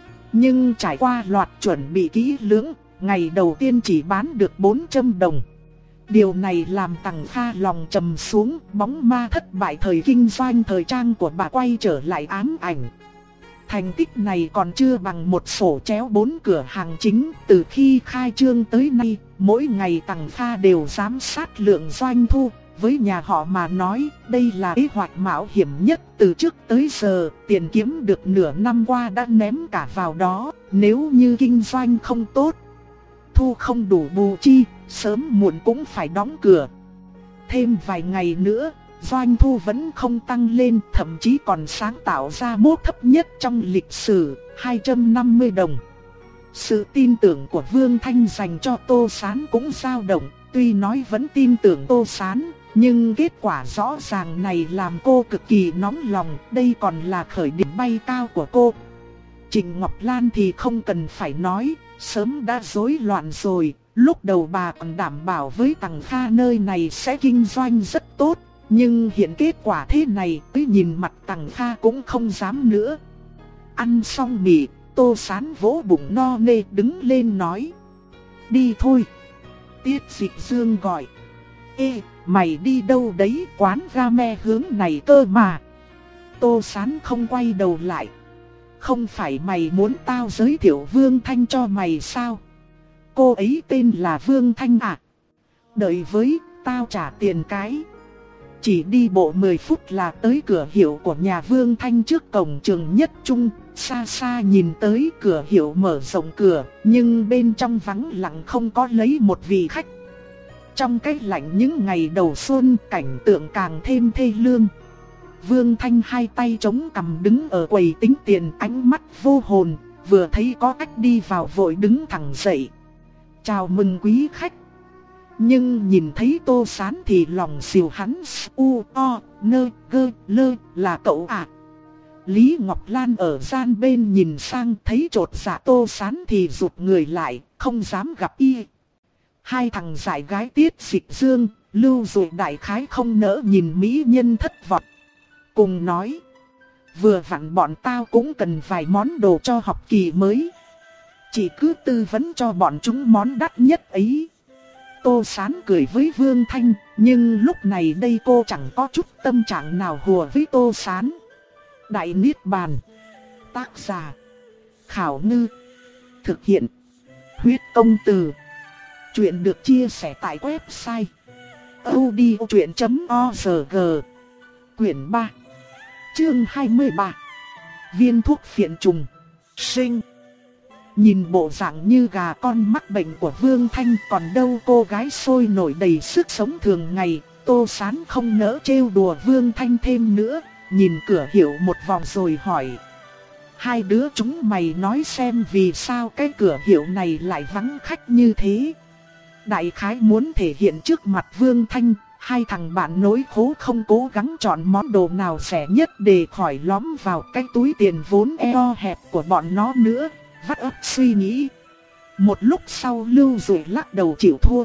Nhưng trải qua loạt chuẩn bị kỹ lưỡng, ngày đầu tiên chỉ bán được bốn trăm đồng. Điều này làm Tằng Kha lòng trầm xuống, bóng ma thất bại thời kinh doanh thời trang của bà quay trở lại ám ảnh. Thành tích này còn chưa bằng một sổ chéo bốn cửa hàng chính. Từ khi khai trương tới nay, mỗi ngày Tằng Kha đều giám sát lượng doanh thu. Với nhà họ mà nói, đây là kế hoạch mạo hiểm nhất từ trước tới giờ. Tiền kiếm được nửa năm qua đã ném cả vào đó. Nếu như kinh doanh không tốt, thu không đủ bù chi, sớm muộn cũng phải đóng cửa. Thêm vài ngày nữa, doanh thu vẫn không tăng lên, thậm chí còn sáng tạo ra mốc thấp nhất trong lịch sử, hai trăm năm mươi đồng. Sự tin tưởng của Vương Thanh dành cho Tô Sán cũng dao động. Tuy nói vẫn tin tưởng Tô Sán, nhưng kết quả rõ ràng này làm cô cực kỳ nóng lòng. Đây còn là khởi điểm bay cao của cô. Trịnh Ngọc Lan thì không cần phải nói, sớm đã rối loạn rồi. Lúc đầu bà còn đảm bảo với Tằng Kha nơi này sẽ kinh doanh rất tốt, nhưng hiện kết quả thế này, cứ nhìn mặt Tằng Kha cũng không dám nữa. Ăn xong mì, Tô Sán vỗ bụng no nê đứng lên nói: đi thôi. Tiết Dịch Dương gọi: ê, mày đi đâu đấy, quán ramen hướng này cơ mà. Tô Sán không quay đầu lại: không phải mày muốn tao giới thiệu Vương Thanh cho mày sao? Cô ấy tên là Vương Thanh à? Đợi với, tao trả tiền cái. Chỉ đi bộ mười phút là tới cửa hiệu của nhà Vương Thanh trước cổng trường Nhất Trung. Xa xa nhìn tới cửa hiệu mở rộng cửa, nhưng bên trong vắng lặng không có lấy một vị khách. Trong cái lạnh những ngày đầu xuân, cảnh tượng càng thêm thê lương. Vương Thanh hai tay chống cằm đứng ở quầy tính tiền, ánh mắt vô hồn, vừa thấy có khách đi vào vội đứng thẳng dậy: chào mừng quý khách. Nhưng nhìn thấy Tô Sán thì lòng xìu hắn: u o nơ gơ lơ, là cậu à? Lý Ngọc Lan ở gian bên nhìn sang, thấy chột dạ Tô Sán thì rụt người lại, không dám gặp y. Hai thằng dại gái Tiết Dịch Dương, Lưu Dụ đại khái không nỡ nhìn mỹ nhân thất vọng, cùng nói: vừa vặn bọn tao cũng cần vài món đồ cho học kỳ mới, chỉ cứ tư vấn cho bọn chúng món đắt nhất ấy. Tô Sán cười với Vương Thanh, nhưng lúc này đây cô chẳng có chút tâm trạng nào hùa với Tô Sán. Đại Niết Bàn. Tác giả: Khảo Ngư. Thực hiện: Huyết Công Từ. Chuyện được chia sẻ tại website audiochuyện chấm org. Quyển ba, chương hai mươi ba. Viên thuốc phiện trùng. Sinh. Nhìn bộ dạng như gà con mắc bệnh của Vương Thanh, còn đâu cô gái sôi nổi đầy sức sống thường ngày. Tô Sán không nỡ trêu đùa Vương Thanh thêm nữa, nhìn cửa hiệu một vòng rồi hỏi: hai đứa chúng mày nói xem vì sao cái cửa hiệu này lại vắng khách như thế? Đại khái muốn thể hiện trước mặt Vương Thanh, hai thằng bạn nối khố không cố gắng chọn món đồ nào rẻ nhất để khỏi lõm vào cái túi tiền vốn eo hẹp của bọn nó nữa. Vắt óc suy nghĩ. Một lúc sau Lưu Dụ lắc đầu chịu thua.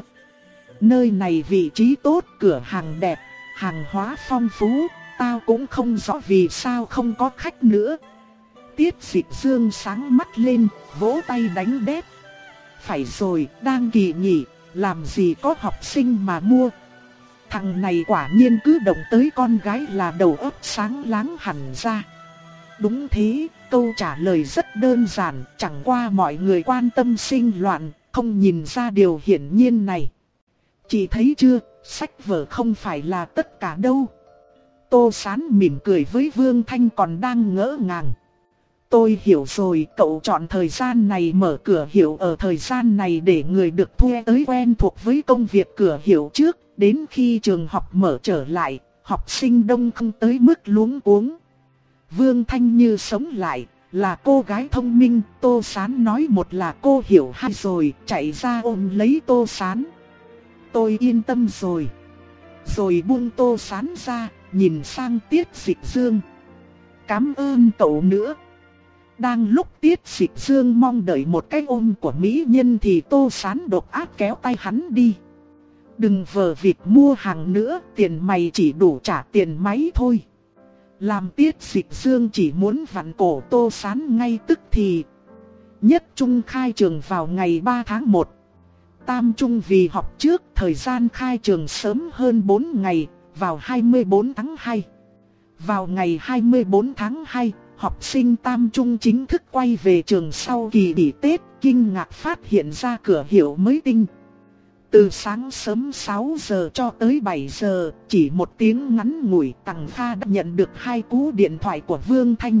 Nơi này vị trí tốt, cửa hàng đẹp, hàng hóa phong phú, tao cũng không rõ vì sao không có khách nữa. Tiết Dịch Dương sáng mắt lên, vỗ tay đánh đét: phải rồi, đang kỳ nghỉ, làm gì có học sinh mà mua. Thằng này quả nhiên cứ động tới con gái là đầu óc sáng láng hẳn ra. Đúng thế, câu trả lời rất đơn giản, chẳng qua mọi người quan tâm sinh loạn, không nhìn ra điều hiển nhiên này. Chị thấy chưa, sách vở không phải là tất cả đâu. Tô Sán mỉm cười với Vương Thanh còn đang ngỡ ngàng. tôi hiểu rồi, cậu chọn thời gian này mở cửa hiệu ở thời gian này để người được thuê tới quen thuộc với công việc cửa hiệu trước, đến khi trường học mở trở lại, học sinh đông không tới mức luống cuống. Vương Thanh Như sống lại, là cô gái thông minh, Tô Sán nói một là cô hiểu hai rồi, chạy ra ôm lấy Tô Sán. Tôi yên tâm rồi. Rồi buông Tô Sán ra, nhìn sang Tiết Dịch Dương. Cảm ơn cậu nữa. Đang lúc Tiết Dịch Dương mong đợi một cái ôm của mỹ nhân thì Tô Sán đột ác kéo tay hắn đi. Đừng vờ vịt mua hàng nữa, tiền mày chỉ đủ trả tiền máy thôi. Làm Tiết Dịch Dương chỉ muốn vặn cổ Tô Sán ngay tức thì. Nhất trung khai trường vào ngày ba tháng một. Tam trung vì học trước, thời gian khai trường sớm hơn bốn ngày, vào hai mươi bốn tháng hai. Vào ngày hai mươi bốn tháng hai, học sinh tam trung chính thức quay về trường sau kỳ nghỉ Tết, kinh ngạc phát hiện ra cửa hiệu mới tinh. Từ sáng sớm sáu giờ cho tới bảy giờ, chỉ một tiếng ngắn ngủi, Tằng Kha đã nhận được hai cú điện thoại của Vương Thanh.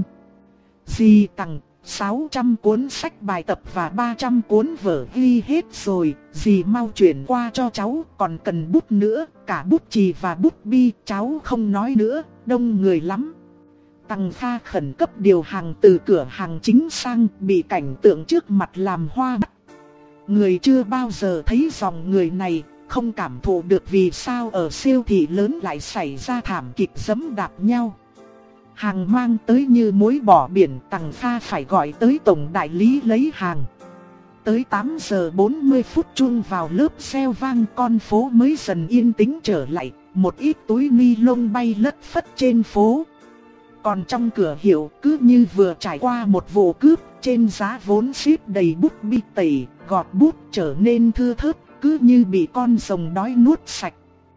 Dì Tằng, sáu trăm cuốn sách bài tập và ba trăm cuốn vở ghi hết rồi, dì mau chuyển qua cho cháu, còn cần bút nữa, cả bút chì và bút bi, cháu không nói nữa, đông người lắm. Tằng Kha khẩn cấp điều hàng từ cửa hàng chính sang, bị cảnh tượng trước mặt làm hoa mắt. Người chưa bao giờ thấy dòng người này, không cảm thụ được vì sao ở siêu thị lớn lại xảy ra thảm kịch giẫm đạp nhau. Hàng mang tới như muối bỏ biển, Tằng Kha phải gọi tới tổng đại lý lấy hàng. Tới tám giờ bốn mươi phút chuông vào lớp reo vang, con phố mới dần yên tĩnh trở lại, một ít túi ni lông bay lất phất trên phố. Còn trong cửa hiệu cứ như vừa trải qua một vụ cướp, trên giá vốn xếp đầy bút bi tẩy, gọt bút trở nên thưa thớt, cứ như bị con rồng đói nuốt sạch.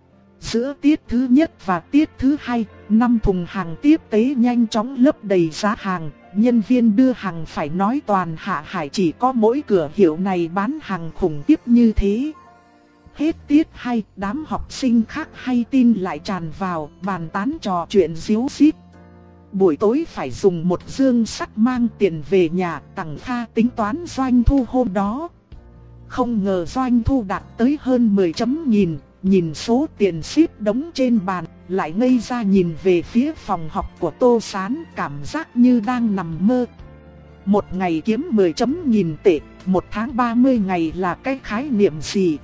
Giữa tiết thứ nhất và tiết thứ hai, năm thùng hàng tiếp tế nhanh chóng lấp đầy giá hàng, nhân viên đưa hàng phải nói toàn Hạ Hải chỉ có mỗi cửa hiệu này bán hàng khủng khiếp như thế. Hết tiết hai, đám học sinh khác hay tin lại tràn vào, bàn tán trò chuyện díu dít. Buổi tối phải dùng một dương sắt mang tiền về nhà, Tằng Kha tính toán doanh thu hôm đó. Không ngờ doanh thu đạt tới hơn mười chấm nghìn, nhìn số tiền ship đống trên bàn, lại ngây ra nhìn về phía phòng học của Tô Sán, cảm giác như đang nằm mơ. Một ngày kiếm mười chấm nghìn tệ, một tháng ba mươi ngày là cái khái niệm gì?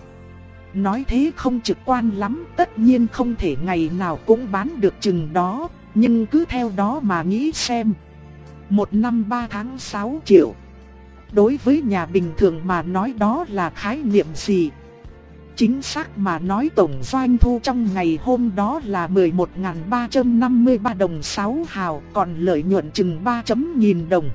Nói thế không trực quan lắm, tất nhiên không thể ngày nào cũng bán được chừng đó. Nhưng cứ theo đó mà nghĩ xem. Một năm ba tháng sáu triệu. Đối với nhà bình thường mà nói đó là khái niệm gì? Chính xác mà nói tổng doanh thu trong ngày hôm đó là mười một nghìn ba trăm năm mươi ba đồng sáu hào, còn lợi nhuận chừng ba chấm nghìn đồng.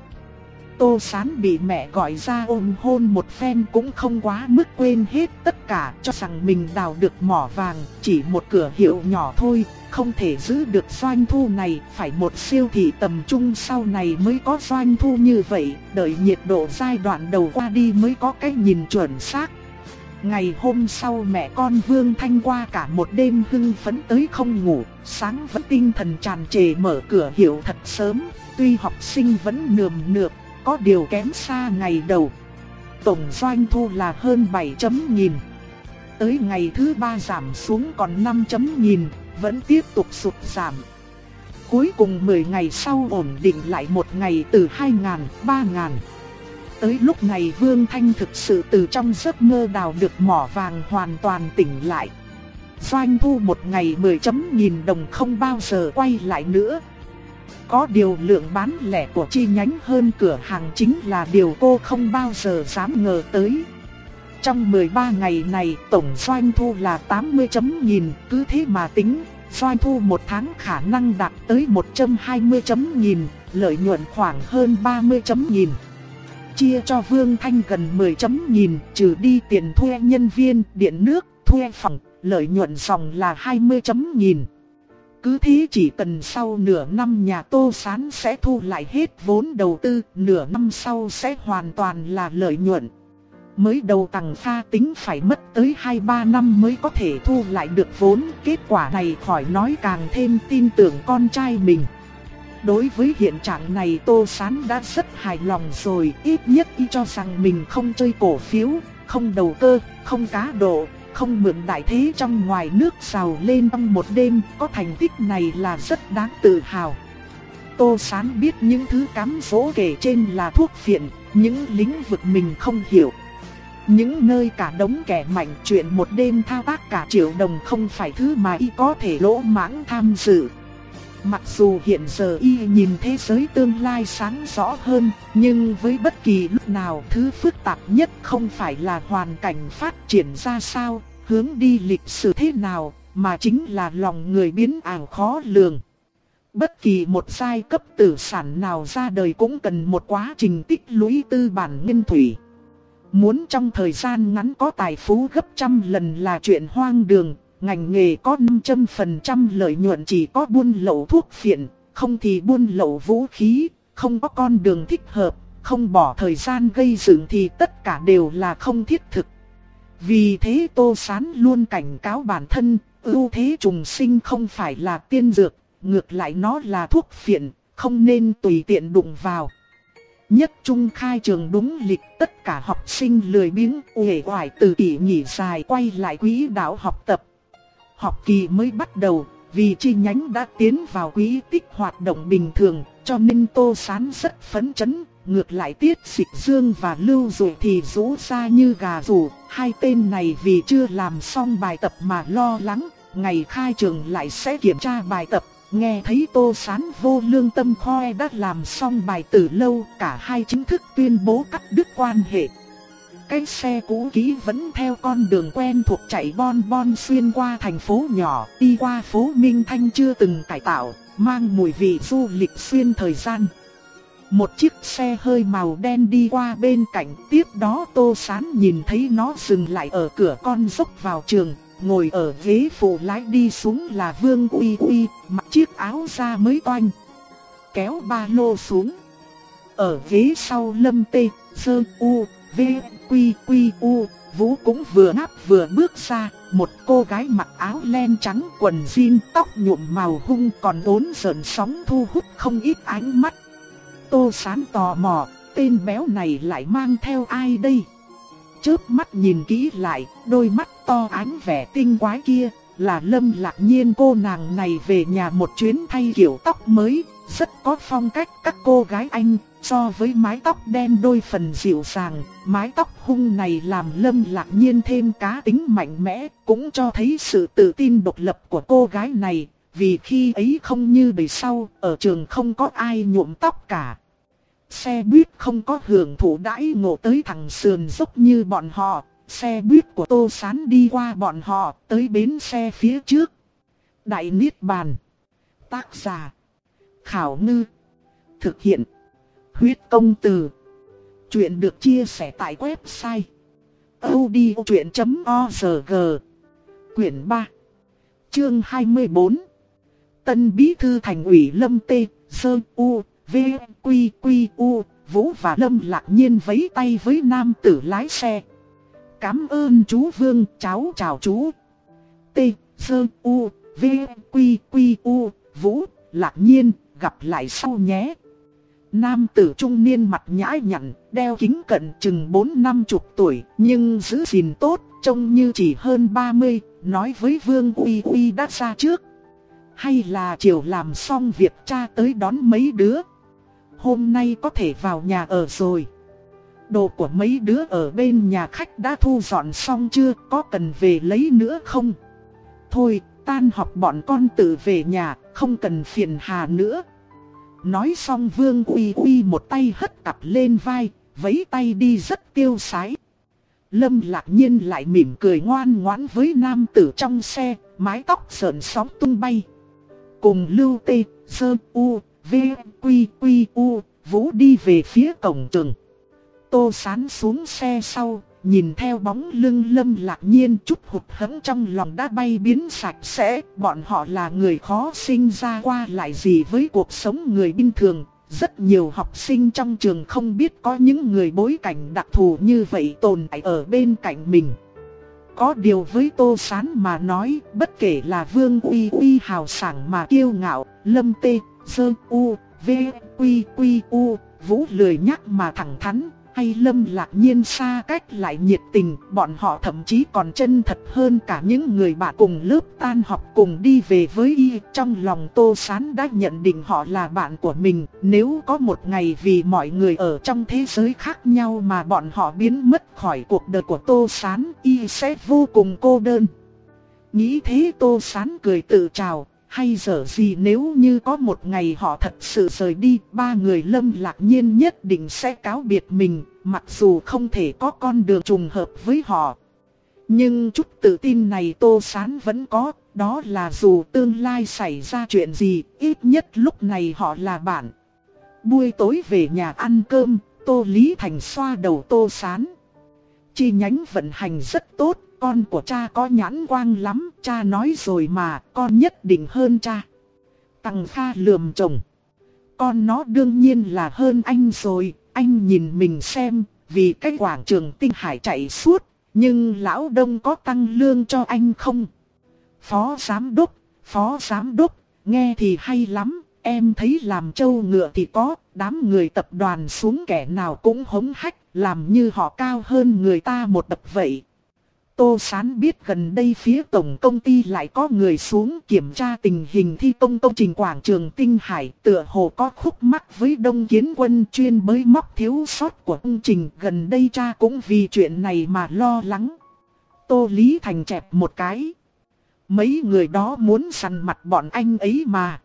Tô Sán bị mẹ gọi ra ôm hôn một phen cũng không quá mức quên hết tất cả, cho rằng mình đào được mỏ vàng, chỉ một cửa hiệu nhỏ thôi, không thể giữ được doanh thu này, phải một siêu thị tầm trung sau này mới có doanh thu như vậy, đợi nhiệt độ giai đoạn đầu qua đi mới có cái nhìn chuẩn xác. Ngày hôm sau mẹ con Vương Thanh qua cả một đêm hưng phấn tới không ngủ, sáng vẫn tinh thần tràn trề mở cửa hiệu thật sớm, tuy học sinh vẫn nườm nượp, có điều kém xa ngày đầu. Tổng doanh thu là hơn bảy chấm nghìn. Tới ngày thứ ba giảm xuống còn năm chấm nghìn, vẫn tiếp tục sụt giảm. Cuối cùng mười ngày sau ổn định lại một ngày từ hai nghìn, ba nghìn. Tới lúc này Vương Thanh thực sự từ trong giấc mơ đào được mỏ vàng hoàn toàn tỉnh lại. Doanh thu một ngày mười chấm nghìn đồng không bao giờ quay lại nữa. Có điều lượng bán lẻ của chi nhánh hơn cửa hàng chính là điều cô không bao giờ dám ngờ tới. Trong mười ba ngày này tổng doanh thu là tám mươi chấm nghìn, cứ thế mà tính, doanh thu một tháng khả năng đạt tới một trăm hai mươi chấm nghìn, lợi nhuận khoảng hơn ba mươi chấm nghìn. Chia cho Vương Thanh gần mười chấm nghìn, trừ đi tiền thuê nhân viên, điện nước, thuê phòng, lợi nhuận dòng là hai mươi chấm nghìn. Cứ thế chỉ cần sau nửa năm nhà Tô Sán sẽ thu lại hết vốn đầu tư, nửa năm sau sẽ hoàn toàn là lợi nhuận. Mới đầu Tằng Kha tính phải mất tới hai ba năm mới có thể thu lại được vốn, kết quả này khỏi nói càng thêm tin tưởng con trai mình. Đối với hiện trạng này Tô Sán đã rất hài lòng rồi, ít nhất y cho rằng mình không chơi cổ phiếu, không đầu cơ, không cá độ, không mượn đại thế trong ngoài nước giàu lên trong một đêm, có thành tích này là rất đáng tự hào. Tô Sán biết những thứ cám dỗ kể trên là thuốc phiện, những lĩnh vực mình không hiểu. Những nơi cả đống kẻ mạnh, chuyện một đêm thao tác cả triệu đồng không phải thứ mà y có thể lỗ mãng tham dự. Mặc dù hiện giờ y nhìn thế giới tương lai sáng rõ hơn, nhưng với bất kỳ lúc nào thứ phức tạp nhất không phải là hoàn cảnh phát triển ra sao, hướng đi lịch sử thế nào, mà chính là lòng người biến ảo khó lường. Bất kỳ một giai cấp tử sản nào ra đời cũng cần một quá trình tích lũy tư bản nguyên thủy. Muốn trong thời gian ngắn có tài phú gấp trăm lần là chuyện hoang đường. Ngành nghề có năm trăm phần trăm lợi nhuận chỉ có buôn lậu thuốc phiện, không thì buôn lậu vũ khí, không có con đường thích hợp, không bỏ thời gian gây dựng thì tất cả đều là không thiết thực. Vì thế Tô Sán luôn cảnh cáo bản thân, ưu thế trùng sinh không phải là tiên dược, ngược lại nó là thuốc phiện, không nên tùy tiện đụng vào. Nhất trung khai trường đúng lịch, tất cả học sinh lười biếng uể oải từ kỳ nghỉ dài quay lại quỹ đạo học tập. Học kỳ mới bắt đầu, vì chi nhánh đã tiến vào quỹ tích hoạt động bình thường, cho nên Tô Sán rất phấn chấn. Ngược lại Tiết Dịch Dương và Lưu Dụ thì rũ ra như gà rủ, hai tên này vì chưa làm xong bài tập mà lo lắng, ngày khai trường lại sẽ kiểm tra bài tập. Nghe thấy Tô Sán vô lương tâm khoe đã làm xong bài từ lâu, cả hai chính thức tuyên bố cắt đứt quan hệ. Cái xe cũ kỹ vẫn theo con đường quen thuộc chạy bon bon xuyên qua thành phố nhỏ, đi qua phố Minh Thanh chưa từng cải tạo, mang mùi vị du lịch xuyên thời gian. Một chiếc xe hơi màu đen đi qua bên cạnh, tiếp đó Tô Sán nhìn thấy nó dừng lại ở cửa con dốc vào trường, ngồi ở ghế phụ lái đi xuống là Vương Uy Uy, mặc chiếc áo da mới toanh, kéo ba lô xuống. Ở ghế sau Lâm Tê, Sơ U, V, Quy Quy U, Vũ cũng vừa ngáp vừa bước ra, một cô gái mặc áo len trắng quần jean tóc nhuộm màu hung còn bốn sờn sóng thu hút không ít ánh mắt. Tô Sán tò mò, tên béo này lại mang theo ai đây? Chớp mắt nhìn kỹ lại, đôi mắt to ánh vẻ tinh quái kia, là Lâm Lạc Nhiên. Cô nàng này về nhà một chuyến thay kiểu tóc mới, rất có phong cách các cô gái Anh. So với mái tóc đen đôi phần dịu dàng, mái tóc hung này làm Lâm Lạc Nhiên thêm cá tính mạnh mẽ, cũng cho thấy sự tự tin độc lập của cô gái này, vì khi ấy không như đời sau, ở trường không có ai nhuộm tóc cả. Xe buýt không có hưởng thụ đãi ngộ tới thẳng sườn dốc như bọn họ, xe buýt của Tô Sán đi qua bọn họ, tới bến xe phía trước. Đại Niết Bàn. Tác giả Khảo Ngư. Thực hiện Huyết Công Từ. Chuyện được chia sẻ tại website audiochuyện chấm org. Quyển ba. Chương hai mươi bốn. Tân Bí thư Thành ủy Lâm Tê, Sơ U, V, Quy Quy U, Vũ và Lâm Lạc Nhiên vẫy tay với nam tử lái xe. Cảm ơn chú Vương, cháu chào chú. T, Sơ U, V, Quy Quy U, Vũ, Lạc Nhiên, gặp lại sau nhé. Nam tử trung niên mặt nhã nhặn, đeo kính cận chừng bốn năm chục tuổi, nhưng giữ gìn tốt, trông như chỉ hơn ba mươi, nói với Vương Uy Uy đã ra trước. Hay là chiều làm xong việc cha tới đón mấy đứa. Hôm nay có thể vào nhà ở rồi. Đồ của mấy đứa ở bên nhà khách đã thu dọn xong chưa, có cần về lấy nữa không? Thôi, tan học bọn con tự về nhà, không cần phiền hà nữa. Nói xong Vương Uy Uy một tay hất cặp lên vai, vẫy tay đi rất tiêu sái. Lâm Lạc Nhiên lại mỉm cười ngoan ngoãn với nam tử trong xe, mái tóc sờn sóng tung bay. Cùng Lưu Tê, Sơ U, V, Quy Quy U, Vũ đi về phía cổng trường. Tô Sán xuống xe sau, nhìn theo bóng lưng Lâm Lạc Nhiên, chút hụt hẫng trong lòng đã bay biến sạch sẽ. Bọn họ là người khó sinh ra qua lại gì với cuộc sống người bình thường. Rất nhiều học sinh trong trường không biết có những người bối cảnh đặc thù như vậy tồn tại ở bên cạnh mình. Có điều với Tô Sán mà nói, bất kể là Vương Uy Uy hào sảng mà kiêu ngạo, Lâm Tê, Sơ U, V, Quy, Quy, U, Vũ lười nhắc mà thẳng thắn, hay Lâm Lạc Nhiên xa cách lại nhiệt tình, bọn họ thậm chí còn chân thật hơn cả những người bạn cùng lớp tan học cùng đi về với y. Trong lòng Tô Sán đã nhận định họ là bạn của mình, nếu có một ngày vì mọi người ở trong thế giới khác nhau mà bọn họ biến mất khỏi cuộc đời của Tô Sán, y sẽ vô cùng cô đơn. Nghĩ thế Tô Sán cười tự trào. Hay dở gì nếu như có một ngày họ thật sự rời đi, ba người Lâm Lạc Nhiên nhất định sẽ cáo biệt mình, mặc dù không thể có con đường trùng hợp với họ. Nhưng chút tự tin này Tô Sán vẫn có, đó là dù tương lai xảy ra chuyện gì, ít nhất lúc này họ là bạn. Buổi tối về nhà ăn cơm, Tô Lý Thành xoa đầu Tô Sán. Chi nhánh vận hành rất tốt. Con của cha có nhãn quang lắm, cha nói rồi mà, con nhất định hơn cha. Tằng Kha lườm chồng. Con nó đương nhiên là hơn anh rồi, anh nhìn mình xem, vì cái quảng trường Tinh Hải chạy suốt, nhưng lão Đông có tăng lương cho anh không? Phó giám đốc, phó giám đốc, nghe thì hay lắm, em thấy làm trâu ngựa thì có, đám người tập đoàn xuống kẻ nào cũng hống hách, làm như họ cao hơn người ta một bậc vậy. Tô Sán biết gần đây phía tổng công ty lại có người xuống kiểm tra tình hình thi công công trình quảng trường Tinh Hải, tựa hồ có khúc mắc với Đông Kiến Quân chuyên bới móc thiếu sót của công trình. Gần đây cha cũng vì chuyện này mà lo lắng. Tô Lý Thành chẹp một cái. Mấy người đó muốn săn mặt bọn anh ấy mà.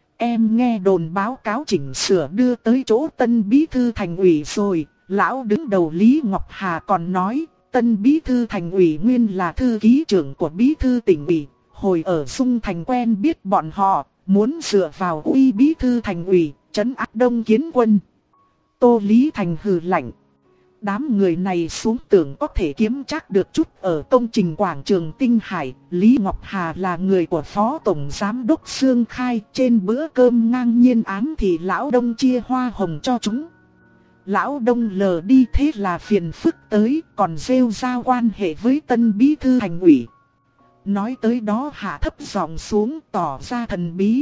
Em nghe đồn báo cáo chỉnh sửa đưa tới chỗ tân bí thư thành ủy rồi. Lão đứng đầu Lý Ngọc Hà còn nói, tân bí thư thành ủy nguyên là thư ký trưởng của bí thư tỉnh ủy. Hồi ở Dung Thành quen biết bọn họ, muốn dựa vào uy bí thư thành ủy, trấn áp Đông Kiến Quân. Tô Lý Thành hừ lạnh. Đám người này xuống tưởng có thể kiếm chắc được chút ở công trình quảng trường Tinh Hải. Lý Ngọc Hà là người của Phó Tổng Giám đốc Sương Khai. Trên bữa cơm ngang nhiên ám thì lão Đông chia hoa hồng cho chúng. Lão Đông lờ đi thế là phiền phức tới, còn rêu rao quan hệ với tân bí thư thành ủy. Nói tới đó hạ thấp giọng xuống tỏ ra thần bí.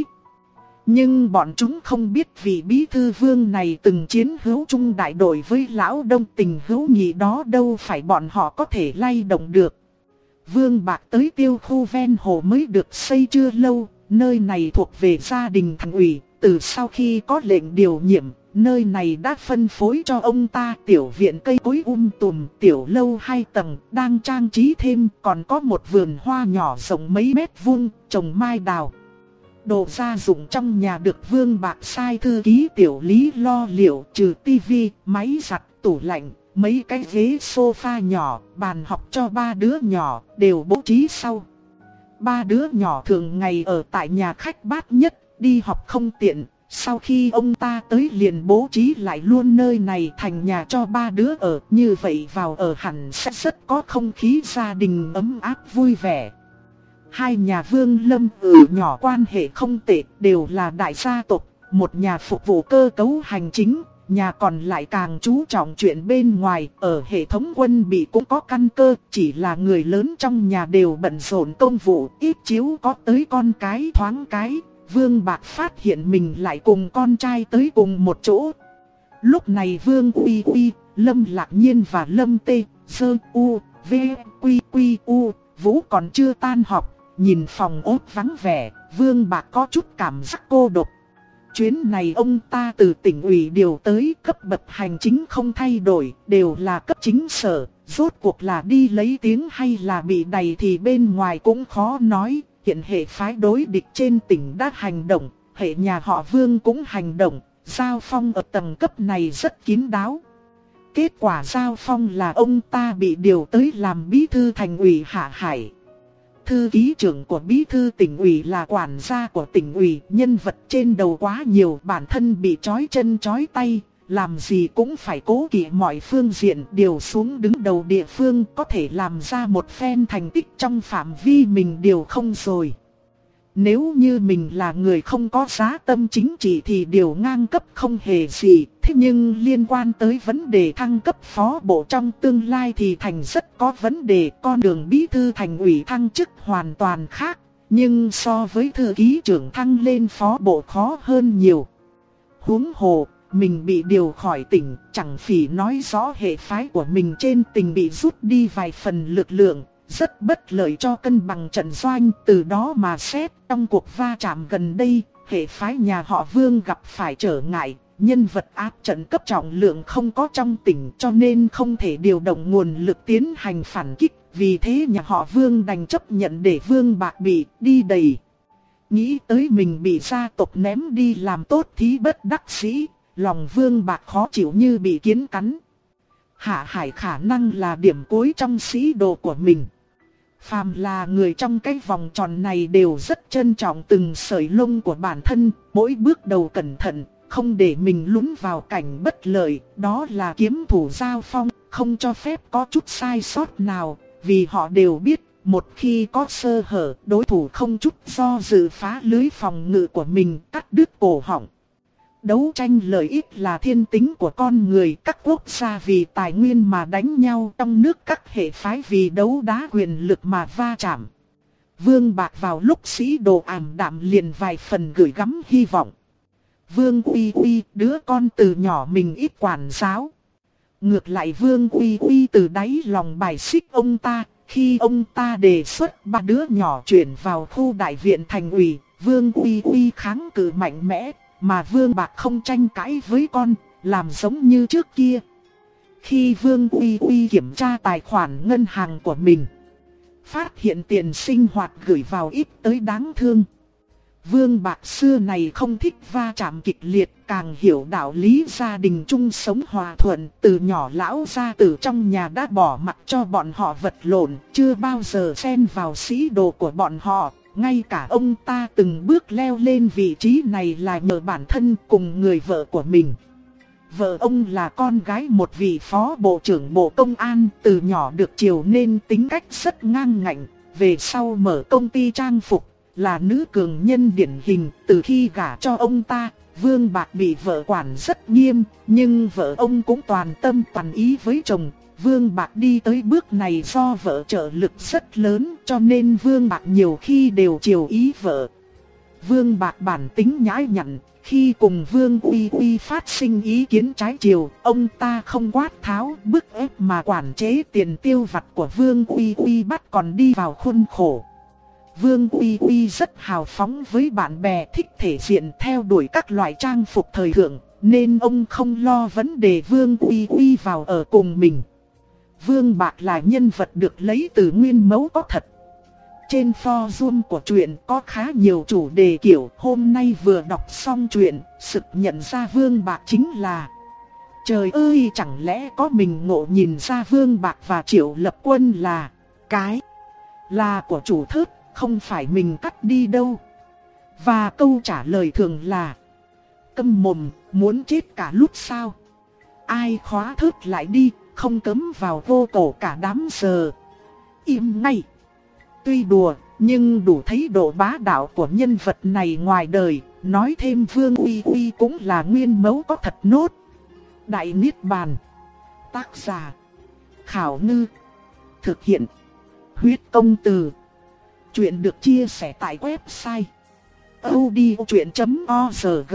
Nhưng bọn chúng không biết vị bí thư vương này từng chiến hữu chung đại đội với lão Đông, tình hữu nghị đó đâu phải bọn họ có thể lay động được. Vương Bạc tới Tiêu Khu ven hồ mới được xây chưa lâu, nơi này thuộc về gia đình thành ủy. Từ sau khi có lệnh điều nhiệm, nơi này đã phân phối cho ông ta tiểu viện cây cối um tùm, tiểu lâu hai tầng, đang trang trí thêm, còn có một vườn hoa nhỏ rộng mấy mét vuông, trồng mai đào. Đồ gia dụng trong nhà được Vương Bạc sai thư ký tiểu Lý lo liệu, trừ tivi, máy giặt, tủ lạnh, mấy cái ghế sofa nhỏ, bàn học cho ba đứa nhỏ, đều bố trí sau. Ba đứa nhỏ thường ngày ở tại nhà khách bát nhất, đi học không tiện. Sau khi ông ta tới liền bố trí lại luôn nơi này thành nhà cho ba đứa ở. Như vậy vào ở hẳn sẽ rất có không khí gia đình ấm áp vui vẻ. Hai nhà Vương Lâm ừ nhỏ quan hệ không tệ, đều là đại gia tộc. Một nhà phục vụ cơ cấu hành chính, nhà còn lại càng chú trọng chuyện bên ngoài. Ở hệ thống quân bị cũng có căn cơ, chỉ là người lớn trong nhà đều bận rộn công vụ, ít chiếu có tới con cái thoáng cái. Vương Bạc phát hiện mình lại cùng con trai tới cùng một chỗ. Lúc này Vương Uy Uy, Lâm Lạc Nhiên và Lâm Tê, Sơ U, V, Quy Quy U, Vũ còn chưa tan học. Nhìn phòng ốt vắng vẻ, Vương Bạc có chút cảm giác cô độc. Chuyến này ông ta từ tỉnh ủy điều tới, cấp bậc hành chính không thay đổi, đều là cấp chính sở. Rốt cuộc là đi lấy tiếng hay là bị đày thì bên ngoài cũng khó nói. Hiện hệ phái đối địch trên tỉnh đã hành động, hệ nhà họ Vương cũng hành động, giao phong ở tầng cấp này rất kín đáo. Kết quả giao phong là ông ta bị điều tới làm bí thư thành ủy Hạ Hải. Thư ký trưởng của bí thư tỉnh ủy là quản gia của tỉnh ủy, nhân vật trên đầu quá nhiều, bản thân bị trói chân trói tay, làm gì cũng phải cố kỵ mọi phương diện, điều xuống đứng đầu địa phương có thể làm ra một phen thành tích trong phạm vi mình điều không rồi. Nếu như mình là người không có giá tâm chính trị thì điều ngang cấp không hề gì, thế nhưng liên quan tới vấn đề thăng cấp phó bộ trong tương lai thì thành rất có vấn đề. Con đường bí thư thành ủy thăng chức hoàn toàn khác, nhưng so với thư ký trưởng thăng lên phó bộ khó hơn nhiều. Huống hồ, mình bị điều khỏi tỉnh, chẳng phỉ nói rõ hệ phái của mình trên tỉnh bị rút đi vài phần lực lượng, rất bất lợi cho cân bằng trận doanh. Từ đó mà xét, trong cuộc va chạm gần đây, hệ phái nhà họ Vương gặp phải trở ngại, nhân vật áp trận cấp trọng lượng không có trong tỉnh cho nên không thể điều động nguồn lực tiến hành phản kích. Vì thế nhà họ Vương đành chấp nhận để Vương Bạc bị đi đầy. Nghĩ tới mình bị gia tộc ném đi làm tốt thí bất đắc sĩ, lòng Vương Bạc khó chịu như bị kiến cắn. Hạ Hải khả năng là điểm cuối trong sĩ đồ của mình. Phàm là người trong cái vòng tròn này đều rất trân trọng từng sợi lông của bản thân, mỗi bước đầu cẩn thận, không để mình lún vào cảnh bất lợi. Đó là kiếm thủ giao phong, không cho phép có chút sai sót nào, vì họ đều biết một khi có sơ hở, đối thủ không chút do dự phá lưới phòng ngự của mình, cắt đứt cổ họng. Đấu tranh lợi ích là thiên tính của con người, các quốc gia vì tài nguyên mà đánh nhau, trong nước các hệ phái vì đấu đá quyền lực mà va chạm. Vương Bạc vào lúc sĩ đồ ảm đạm liền vài phần gửi gắm hy vọng. Vương Uy Uy, đứa con từ nhỏ mình ít quản giáo. Ngược lại Vương Uy Uy từ đáy lòng bài xích ông ta, khi ông ta đề xuất ba đứa nhỏ chuyển vào khu đại viện thành ủy, Vương Uy Uy kháng cự mạnh mẽ. Mà Vương Bạc không tranh cãi với con, làm giống như trước kia. Khi Vương Uy Uy kiểm tra tài khoản ngân hàng của mình, phát hiện tiền sinh hoạt gửi vào ít tới đáng thương. Vương Bạc xưa này không thích va chạm kịch liệt, càng hiểu đạo lý gia đình chung sống hòa thuận. Từ nhỏ lão gia tử trong nhà đã bỏ mặc cho bọn họ vật lộn, chưa bao giờ xen vào sĩ đồ của bọn họ. Ngay cả ông ta từng bước leo lên vị trí này là nhờ bản thân cùng người vợ của mình. Vợ ông là con gái một vị phó bộ trưởng bộ công an, từ nhỏ được chiều nên tính cách rất ngang ngạnh. Về sau mở công ty trang phục, là nữ cường nhân điển hình. Từ khi gả cho ông ta, Vương Bạc bị vợ quản rất nghiêm, nhưng vợ ông cũng toàn tâm toàn ý với chồng. Vương Bạc đi tới bước này do vợ trợ lực rất lớn, cho nên Vương Bạc nhiều khi đều chiều ý vợ. Vương Bạc bản tính nhãi nhặn, khi cùng Vương Uy Uy phát sinh ý kiến trái chiều, ông ta không quát tháo bức ép mà quản chế tiền tiêu vặt của Vương Uy Uy bắt còn đi vào khuôn khổ. Vương Uy Uy rất hào phóng với bạn bè, thích thể diện theo đuổi các loại trang phục thời thượng, nên ông không lo vấn đề Vương Uy Uy vào ở cùng mình. Vương Bạc là nhân vật được lấy từ nguyên mẫu có thật. Trên forum của truyện có khá nhiều chủ đề kiểu hôm nay vừa đọc xong truyện, sực nhận ra Vương Bạc chính là. Trời ơi, chẳng lẽ có mình ngộ nhìn ra Vương Bạc và Triệu Lập Quân là cái là của chủ thớt, không phải mình cắt đi đâu. Và câu trả lời thường là câm mồm, muốn chết cả lúc sao. Ai khóa thớt lại đi, không cấm vào vô cổ cả đám giờ. Im ngay. Tuy đùa, nhưng đủ thấy độ bá đạo của nhân vật này ngoài đời. Nói thêm Vương Uy Uy cũng là nguyên mẫu có thật nốt. Đại Niết Bàn. Tác giả Khảo Ngư. Thực hiện Huyết Công Từ. Chuyện được chia sẻ tại website audiochuyện chấm org.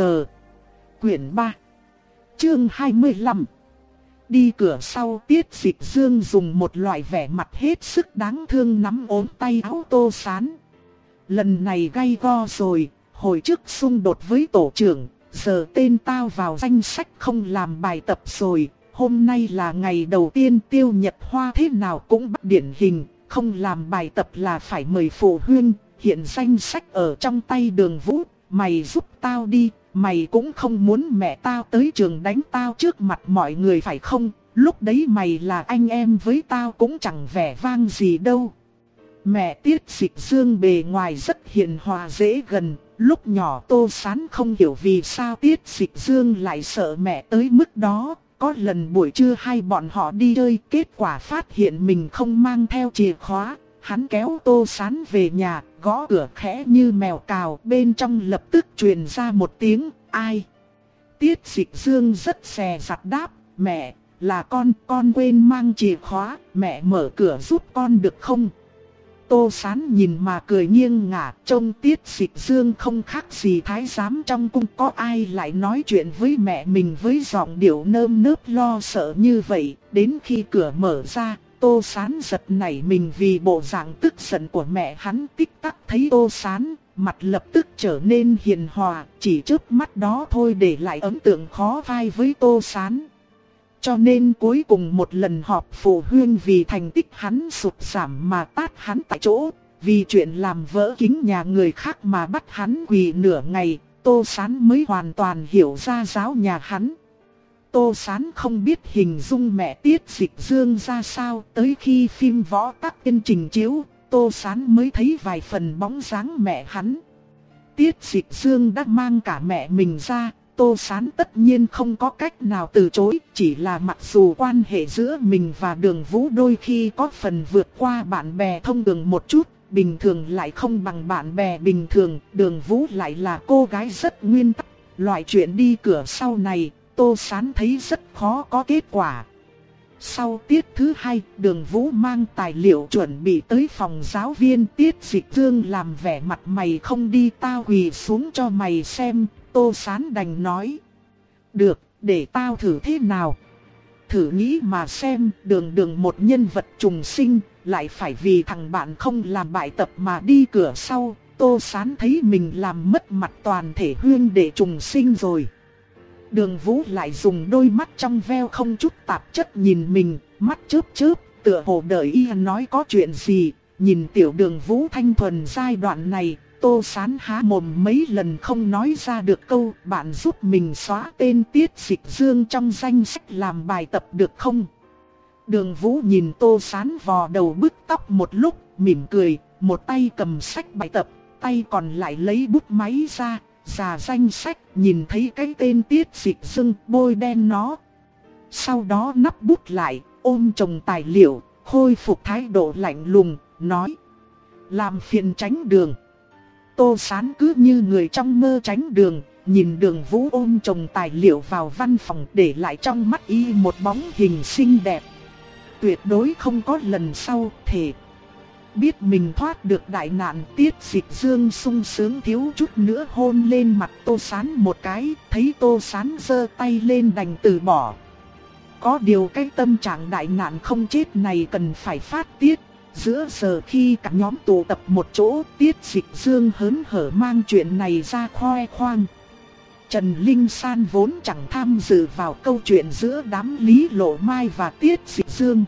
Quyển ba, chương hai mươi lăm. Đi cửa sau, Tiết Dịch Dương dùng một loại vẻ mặt hết sức đáng thương nắm ốm tay áo Tô Sán. Lần này gay go rồi, hồi trước xung đột với tổ trưởng, giờ tên tao vào danh sách không làm bài tập rồi. Hôm nay là ngày đầu tiên Tiêu Nhật Hoa thế nào cũng bắt điển hình, không làm bài tập là phải mời phụ huynh. Hiện danh sách ở trong tay Đường Vũ, mày giúp tao đi. Mày cũng không muốn mẹ tao tới trường đánh tao trước mặt mọi người phải không? Lúc đấy mày là anh em với tao cũng chẳng vẻ vang gì đâu. Mẹ Tiết Dịch Dương bề ngoài rất hiền hòa dễ gần. Lúc nhỏ Tô Sán không hiểu vì sao Tiết Dịch Dương lại sợ mẹ tới mức đó. Có lần buổi trưa hai bọn họ đi chơi, kết quả phát hiện mình không mang theo chìa khóa. Hắn kéo Tô Sán về nhà, gõ cửa khẽ như mèo cào, bên trong lập tức truyền ra một tiếng, ai? Tiết Dịch Dương rất dè dặt đáp, mẹ, là con, con quên mang chìa khóa, mẹ mở cửa giúp con được không? Tô Sán nhìn mà cười nghiêng ngả, trông Tiết Dịch Dương không khác gì thái giám trong cung, có ai lại nói chuyện với mẹ mình với giọng điệu nơm nớp lo sợ như vậy. Đến khi cửa mở ra, Tô Sán giật nảy mình vì bộ dạng tức giận của mẹ hắn. Tích tắc thấy Tô Sán, mặt lập tức trở nên hiền hòa, chỉ chớp mắt đó thôi để lại ấn tượng khó phai với Tô Sán. Cho nên cuối cùng một lần họp phụ huynh vì thành tích hắn sụt giảm mà tát hắn tại chỗ, vì chuyện làm vỡ kính nhà người khác mà bắt hắn quỳ nửa ngày, Tô Sán mới hoàn toàn hiểu ra giáo nhà hắn. Tô Sán không biết hình dung mẹ Tiết Dịch Dương ra sao, tới khi phim Võ Tắc Thiên trình chiếu, Tô Sán mới thấy vài phần bóng dáng mẹ hắn. Tiết Dịch Dương đã mang cả mẹ mình ra, Tô Sán tất nhiên không có cách nào từ chối, chỉ là mặc dù quan hệ giữa mình và Đường Vũ đôi khi có phần vượt qua bạn bè thông thường một chút, bình thường lại không bằng bạn bè bình thường, Đường Vũ lại là cô gái rất nguyên tắc, loại chuyện đi cửa sau này, Tô Sán thấy rất khó có kết quả. Sau tiết thứ hai, Đường Vũ mang tài liệu chuẩn bị tới phòng giáo viên. Tiết Dịch Dương làm vẻ mặt mày không đi tao quỳ xuống cho mày xem. Tô Sán đành nói: được, để tao thử thế nào. Thử nghĩ mà xem, đường đường một nhân vật trùng sinh, lại phải vì thằng bạn không làm bài tập mà đi cửa sau. Tô Sán thấy mình làm mất mặt toàn thể huynh đệ trùng sinh rồi. Đường Vũ lại dùng đôi mắt trong veo không chút tạp chất nhìn mình, mắt chớp chớp, tựa hồ đợi y nói có chuyện gì. Nhìn tiểu Đường Vũ thanh thuần giai đoạn này, Tô Sán há mồm mấy lần không nói ra được câu bạn giúp mình xóa tên Tiết Dịch Dương trong danh sách làm bài tập được không? Đường Vũ nhìn Tô Sán vò đầu bứt tóc một lúc, mỉm cười, một tay cầm sách bài tập, tay còn lại lấy bút máy ra, ra danh sách, nhìn thấy cái tên Tiết Dịch Dương bôi đen nó. Sau đó nắp bút lại, ôm chồng tài liệu, khôi phục thái độ lạnh lùng, nói: làm phiền tránh đường. Tô Sán cứ như người trong mơ tránh đường, nhìn Đường Vũ ôm chồng tài liệu vào văn phòng, để lại trong mắt y một bóng hình xinh đẹp. Tuyệt đối không có lần sau, thề. Biết mình thoát được đại nạn, Tiết Dịch Dương sung sướng thiếu chút nữa hôn lên mặt Tô Sán một cái, thấy Tô Sán giơ tay lên đành từ bỏ. Có điều cái tâm trạng đại nạn không chết này cần phải phát tiết. Giữa giờ khi cả nhóm tụ tập một chỗ, Tiết Dịch Dương hớn hở mang chuyện này ra khoe khoang. Trần Linh San vốn chẳng tham dự vào câu chuyện giữa đám Lý Lộ Mai và Tiết Dịch Dương.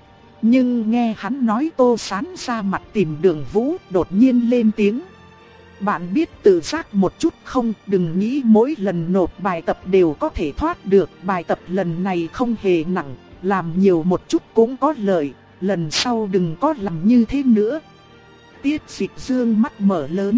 Nhưng nghe hắn nói Tô Sán ra mặt tìm Đường Vũ, đột nhiên lên tiếng: bạn biết tự giác một chút không, đừng nghĩ mỗi lần nộp bài tập đều có thể thoát được. Bài tập lần này không hề nặng, làm nhiều một chút cũng có lợi. Lần sau đừng có làm như thế nữa. Tiết Dịch Dương mắt mở lớn: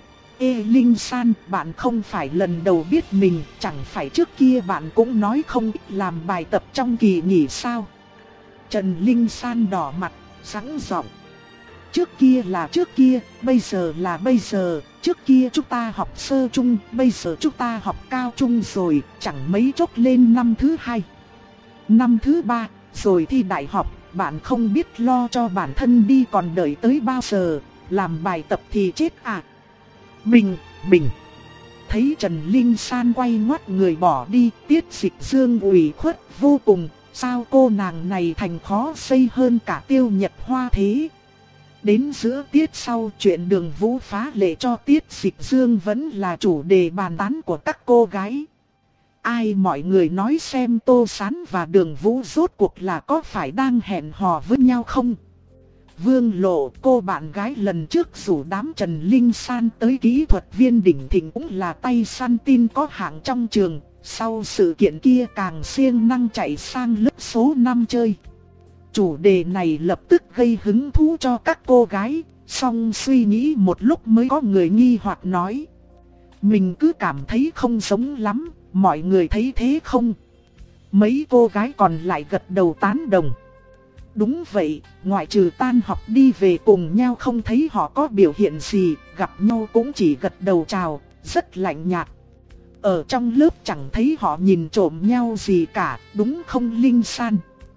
Ê Linh San, bạn không phải lần đầu biết mình, chẳng phải trước kia bạn cũng nói không ít làm bài tập trong kỳ nghỉ sao? Trần Linh San đỏ mặt, sẵn giọng: trước kia là trước kia, bây giờ là bây giờ. Trước kia chúng ta học sơ trung, bây giờ chúng ta học cao trung rồi, chẳng mấy chốc lên năm thứ hai, năm thứ ba, rồi thi đại học. Bạn không biết lo cho bản thân đi còn đợi tới bao giờ, làm bài tập thì chết à? Mình, mình. Thấy Trần Linh San quay ngoắt người bỏ đi, Tiết Dịch Dương ủy khuất vô cùng. Sao cô nàng này thành khó xây hơn cả Tiêu Nhật Hoa thế? Đến giữa tiết sau, chuyện Đường Vũ phá lệ cho Tiết Dịch Dương vẫn là chủ đề bàn tán của các cô gái. Ai mọi người nói xem Tô Sán và Đường Vũ rốt cuộc là có phải đang hẹn hò với nhau không? Vương Lộ, cô bạn gái lần trước rủ đám Trần Linh San tới kỹ thuật viên đỉnh thịnh, cũng là tay săn tin có hạng trong trường. Sau sự kiện kia càng siêng năng chạy sang lớp số năm chơi. Chủ đề này lập tức gây hứng thú cho các cô gái. Song suy nghĩ một lúc mới có người nghi hoặc nói: mình cứ cảm thấy không giống lắm, mọi người thấy thế không? Mấy cô gái còn lại gật đầu tán đồng. Đúng vậy, ngoại trừ tan học đi về cùng nhau không thấy họ có biểu hiện gì, gặp nhau cũng chỉ gật đầu chào, rất lạnh nhạt. Ở trong lớp chẳng thấy họ nhìn trộm nhau gì cả, đúng không Linh San?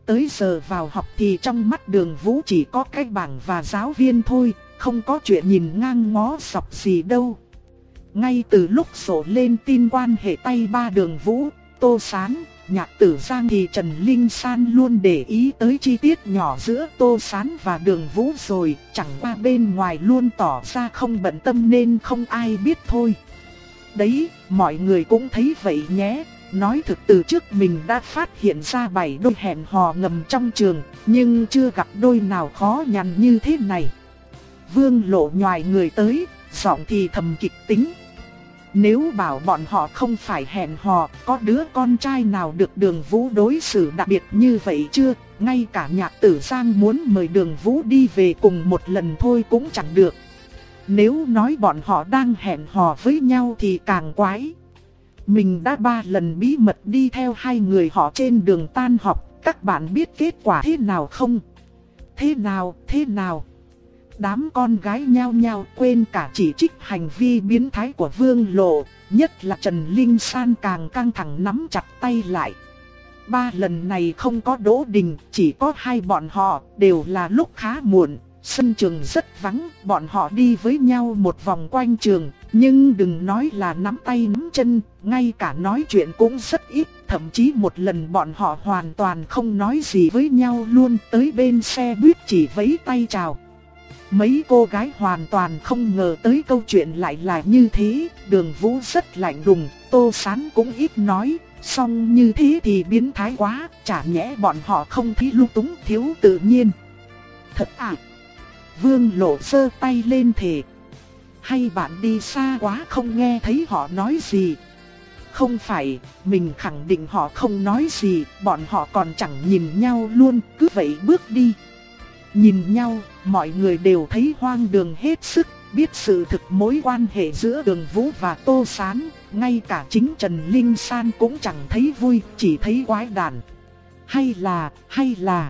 Tới giờ vào học thì trong mắt Đường Vũ chỉ có cái bảng và giáo viên thôi, không có chuyện nhìn ngang ngó dọc gì đâu. Ngay từ lúc sổ lên tin quan hệ tay ba Đường Vũ, Tô Sán, Nhạc Tử Giang thì Trần Linh San luôn để ý tới chi tiết nhỏ giữa Tô Sán và Đường Vũ rồi, chẳng qua bên ngoài luôn tỏ ra không bận tâm nên không ai biết thôi. Đấy, mọi người cũng thấy vậy nhé. Nói thực từ trước mình đã phát hiện ra bảy đôi hẹn hò ngầm trong trường, nhưng chưa gặp đôi nào khó nhằn như thế này. Vương Lộ nhoài người tới, giọng thì thầm kịch tính. Nếu bảo bọn họ không phải hẹn hò, có đứa con trai nào được Đường Vũ đối xử đặc biệt như vậy chưa? Ngay cả Nhạc Tử Giang muốn mời Đường Vũ đi về cùng một lần thôi cũng chẳng được. Nếu nói bọn họ đang hẹn hò với nhau thì càng quái. Mình đã ba lần bí mật đi theo hai người họ trên đường tan học, các bạn biết kết quả thế nào không? Thế nào, thế nào? Đám con gái nhao nhao quên cả chỉ trích hành vi biến thái của Vương Lộ, nhất là Trần Linh San càng căng thẳng nắm chặt tay lại. Ba lần này không có Đỗ Đình, chỉ có hai bọn họ, đều là lúc khá muộn. Sân trường rất vắng, bọn họ đi với nhau một vòng quanh trường, nhưng đừng nói là nắm tay nắm chân, ngay cả nói chuyện cũng rất ít, thậm chí một lần bọn họ hoàn toàn không nói gì với nhau luôn, tới bên xe buýt chỉ vẫy tay chào. Mấy cô gái hoàn toàn không ngờ tới câu chuyện lại là như thế, Đường Vũ rất lạnh lùng, Tô Sán cũng ít nói, song như thế thì biến thái quá, chả nhẽ bọn họ không thấy lung túng thiếu tự nhiên. Thật à? Vương Lộ giơ tay lên thề. Hay bạn đi xa quá không nghe thấy họ nói gì? Không phải, mình khẳng định họ không nói gì, bọn họ còn chẳng nhìn nhau luôn, cứ vậy bước đi. Nhìn nhau, mọi người đều thấy hoang đường hết sức, biết sự thực mối quan hệ giữa Đường Vũ và Tô Sán, ngay cả chính Trần Linh San cũng chẳng thấy vui, chỉ thấy quái đản. Hay là, hay là...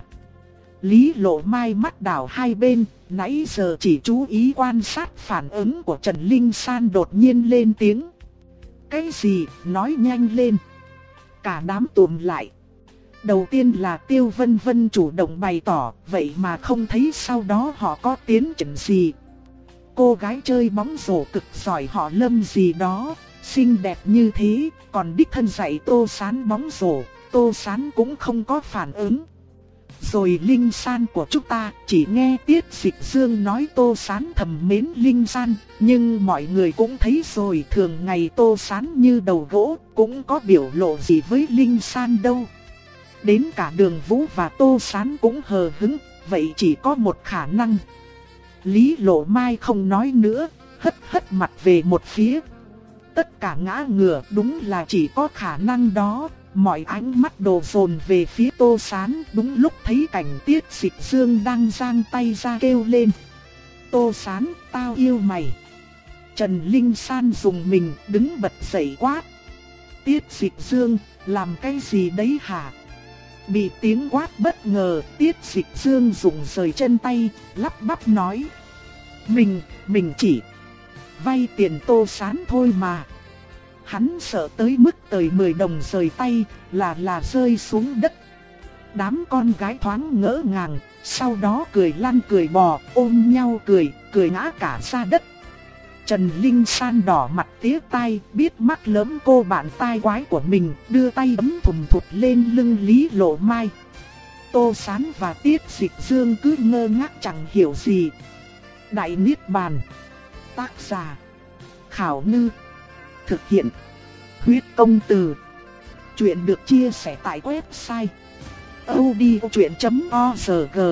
Lý Lộ Mai mắt đảo hai bên, nãy giờ chỉ chú ý quan sát phản ứng của Trần Linh San đột nhiên lên tiếng. Cái gì, nói nhanh lên. Cả đám tụm lại. Đầu tiên là Tiêu Vân Vân chủ động bày tỏ, vậy mà không thấy sau đó họ có tiến triển gì. Cô gái chơi bóng rổ cực giỏi họ Lâm gì đó, xinh đẹp như thế, còn đích thân dạy Tô Sán bóng rổ, Tô Sán cũng không có phản ứng. Rồi Linh San của chúng ta, chỉ nghe Tiết Dịch Dương nói Tô Sán thầm mến Linh San, nhưng mọi người cũng thấy rồi, thường ngày Tô Sán như đầu gỗ, cũng có biểu lộ gì với Linh San đâu. Đến cả Đường Vũ và Tô Sán cũng hờ hững, vậy chỉ có một khả năng. Lý Lộ Mai không nói nữa, hất hất mặt về một phía. Tất cả ngã ngửa, đúng là chỉ có khả năng đó. Mọi ánh mắt đổ dồn về phía Tô Sán, đúng lúc thấy cảnh Tiết Dịch Dương đang giang tay ra kêu lên. Tô Sán, tao yêu mày. Trần Linh San dùng mình, đứng bật dậy quát. Tiết Dịch Dương, làm cái gì đấy hả? Bị tiếng quát bất ngờ, Tiết Dịch Dương dùng rời chân tay, lắp bắp nói. Mình, mình chỉ vay tiền Tô Sán thôi mà. Hắn sợ tới mức tời mười đồng rời tay, là là rơi xuống đất. Đám con gái thoáng ngỡ ngàng, sau đó cười lăn cười bò, ôm nhau cười, cười ngã cả ra đất. Trần Linh San đỏ mặt tía tai, biết mắc lỡm cô bạn tai quái của mình, đưa tay ấm thùm thụt lên lưng Lý Lộ Mai. Tô Sán và Tiết Dịch Dương cứ ngơ ngác chẳng hiểu gì. Đại Niết Bàn. Tác giả Khảo Ngư. Thực hiện Huyết Công Từ. Chuyện được chia sẻ tại website audiochuyện chấm org.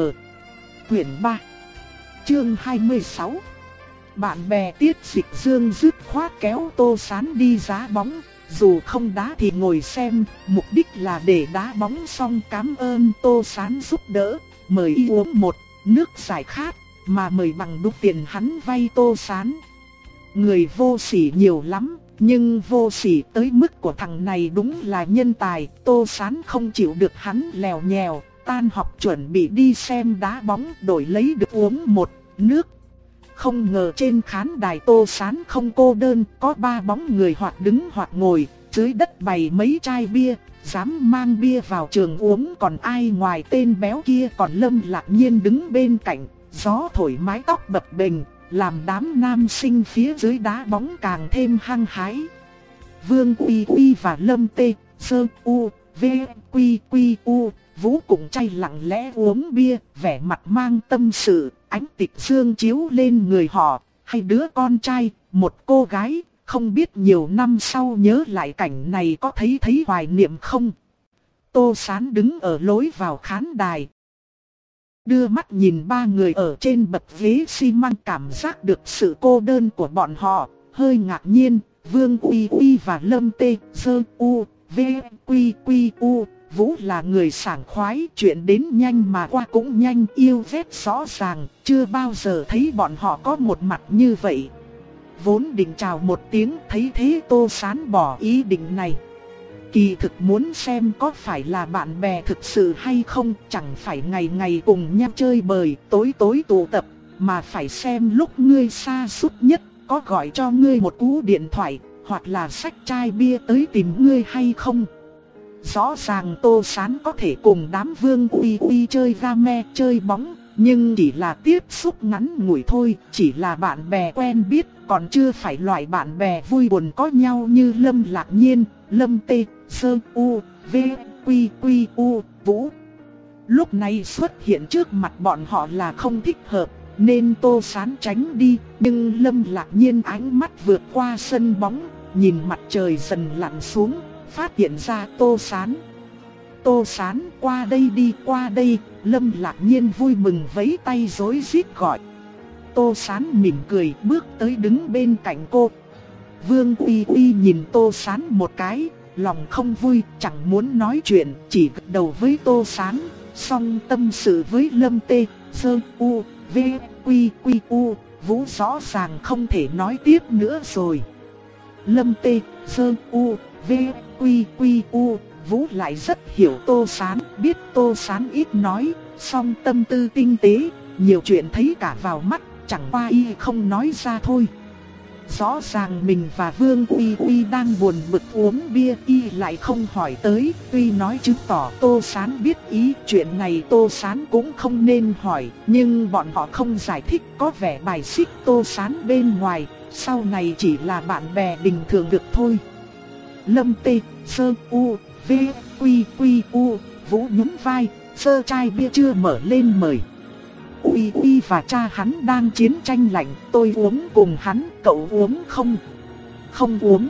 Quyển ba, chương hai mươi sáu. Bạn bè Tiết Dịch Dương dứt khoát kéo Tô Sán đi đá bóng, dù không đá thì ngồi xem, mục đích là để đá bóng xong cảm ơn Tô Sán giúp đỡ, mời y uống một nước giải khát, mà mời bằng đúc tiền hắn vay Tô Sán. Người vô sỉ nhiều lắm, nhưng vô sỉ tới mức của thằng này đúng là nhân tài. Tô Sán không chịu được hắn lèo nhèo, tan học chuẩn bị đi xem đá bóng, đổi lấy được uống một nước. Không ngờ trên khán đài Tô Sán không cô đơn, có ba bóng người hoặc đứng hoặc ngồi, dưới đất bày mấy chai bia, dám mang bia vào trường uống còn ai ngoài tên béo kia. Còn Lâm Lạc Nhiên đứng bên cạnh, gió thổi mái tóc bập bềnh, làm đám nam sinh phía dưới đá bóng càng thêm hăng hái. Vương Uy Uy và Lâm Tê, Sơ U, V, Quy Quy U, Vũ cùng chay lặng lẽ uống bia, vẻ mặt mang tâm sự, ánh tịch dương chiếu lên người họ. Hai đứa con trai, một cô gái, không biết nhiều năm sau nhớ lại cảnh này có thấy thấy hoài niệm không? Tô Sán đứng ở lối vào khán đài, đưa mắt nhìn ba người ở trên bậc ghế xi măng, cảm giác được sự cô đơn của bọn họ, hơi ngạc nhiên. Vương Uy Uy và Lâm Tê, Sơ U, V, Quy Quy U, Vũ là người sảng khoái, chuyện đến nhanh mà qua cũng nhanh, yêu ghét rõ ràng, chưa bao giờ thấy bọn họ có một mặt như vậy. Vốn định chào một tiếng, thấy thế Tô Sán bỏ ý định này. Kỳ thực muốn xem có phải là bạn bè thực sự hay không, chẳng phải ngày ngày cùng nhau chơi bời, tối tối tụ tập, mà phải xem lúc ngươi xa sút nhất, có gọi cho ngươi một cú điện thoại, hoặc là xách chai bia tới tìm ngươi hay không. Rõ ràng Tô Sán có thể cùng đám Vương Uy Uy chơi game, chơi bóng, nhưng chỉ là tiếp xúc ngắn ngủi thôi, chỉ là bạn bè quen biết, còn chưa phải loại bạn bè vui buồn có nhau như Lâm Lạc Nhiên, Lâm Tê, Sơ U, V, Quy Quy U, Vũ. Lúc này xuất hiện trước mặt bọn họ là không thích hợp, nên Tô Sán tránh đi, nhưng Lâm Lạc Nhiên ánh mắt vượt qua sân bóng, nhìn mặt trời dần lặn xuống, phát hiện ra Tô Sán. Tô Sán, qua đây đi, qua đây. Lâm Lạc Nhiên vui mừng vẫy tay rối rít gọi. Tô Sán mỉm cười bước tới đứng bên cạnh cô. Vương Uy Uy nhìn Tô Sán một cái, lòng không vui, chẳng muốn nói chuyện, chỉ gật đầu với Tô Sán, song tâm sự với Lâm Tê, Sơ U, V, Quy Quy U, Vũ rõ ràng không thể nói tiếp nữa rồi. Lâm Tê, Sơ U, V, Quy Quy U, Vũ lại rất hiểu Tô Sán, biết Tô Sán ít nói, song tâm tư tinh tế, nhiều chuyện thấy cả vào mắt, chẳng qua y không nói ra thôi. Rõ ràng mình và Vương Uy Uy đang buồn bực uống bia, y lại không hỏi tới, tuy nói chứng tỏ Tô Sán biết ý, chuyện này Tô Sán cũng không nên hỏi, nhưng bọn họ không giải thích, có vẻ bài xích Tô Sán bên ngoài, sau này chỉ là bạn bè bình thường được thôi. Lâm Tê, Sơ U, V, Quy Quy U, Vũ nhún vai, sơ chai bia chưa mở lên mời. Uy Uy và cha hắn đang chiến tranh lạnh, tôi uống cùng hắn, cậu uống không? Không uống.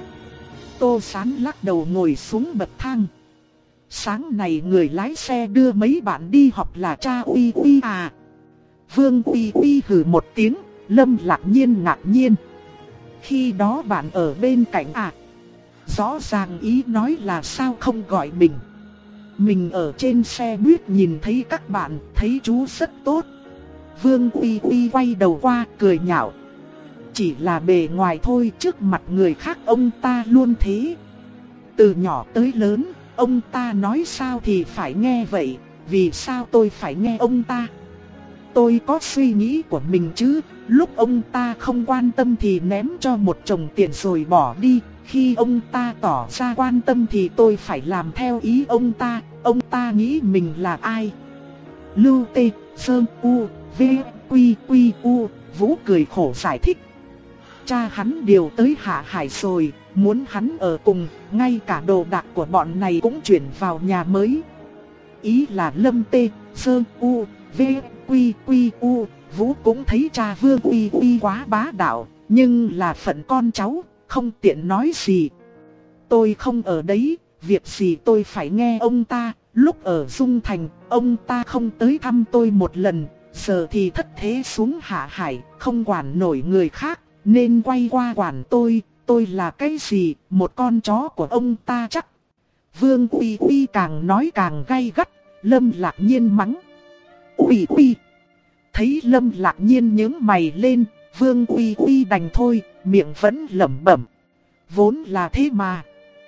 Tô Sán lắc đầu ngồi xuống bậc thang. Sáng này người lái xe đưa mấy bạn đi học là cha Uy Uy à? Vương Uy Uy hừ một tiếng, Lâm Lạc Nhiên ngạc nhiên. Khi đó bạn ở bên cạnh à? Rõ ràng ý nói là sao không gọi mình. Mình ở trên xe buýt nhìn thấy các bạn, thấy chú rất tốt. Vương Uy Uy quay đầu qua cười nhạo. Chỉ là bề ngoài thôi, trước mặt người khác ông ta luôn thế. Từ nhỏ tới lớn, ông ta nói sao thì phải nghe vậy, vì sao tôi phải nghe ông ta? Tôi có suy nghĩ của mình chứ, lúc ông ta không quan tâm thì ném cho một chồng tiền rồi bỏ đi. Khi ông ta tỏ ra quan tâm thì tôi phải làm theo ý ông ta, ông ta nghĩ mình là ai? Lưu Tê, Sơ U, V, Quy Quy U, Vũ cười khổ giải thích. Cha hắn điều tới Hạ Hải rồi, muốn hắn ở cùng, ngay cả đồ đạc của bọn này cũng chuyển vào nhà mới. Ý là Lâm Tê, Sơ U, V, Quy Quy U, Vũ cũng thấy cha Vương Uy Uy quá bá đạo, nhưng là phận con cháu, không tiện nói gì. Tôi không ở đấy, việc gì tôi phải nghe ông ta. Lúc ở Dung Thành, ông ta không tới thăm tôi một lần, giờ thì thất thế xuống Hạ Hải, không quản nổi người khác, nên quay qua quản tôi. Tôi là cái gì, một con chó của ông ta chắc. Vương Uy Uy càng nói càng gay gắt, Lâm Lạc Nhiên mắng. Uy Uy. Thấy Lâm Lạc Nhiên nhướng mày lên, Vương Uy Uy đành thôi, miệng vẫn lẩm bẩm. Vốn là thế mà.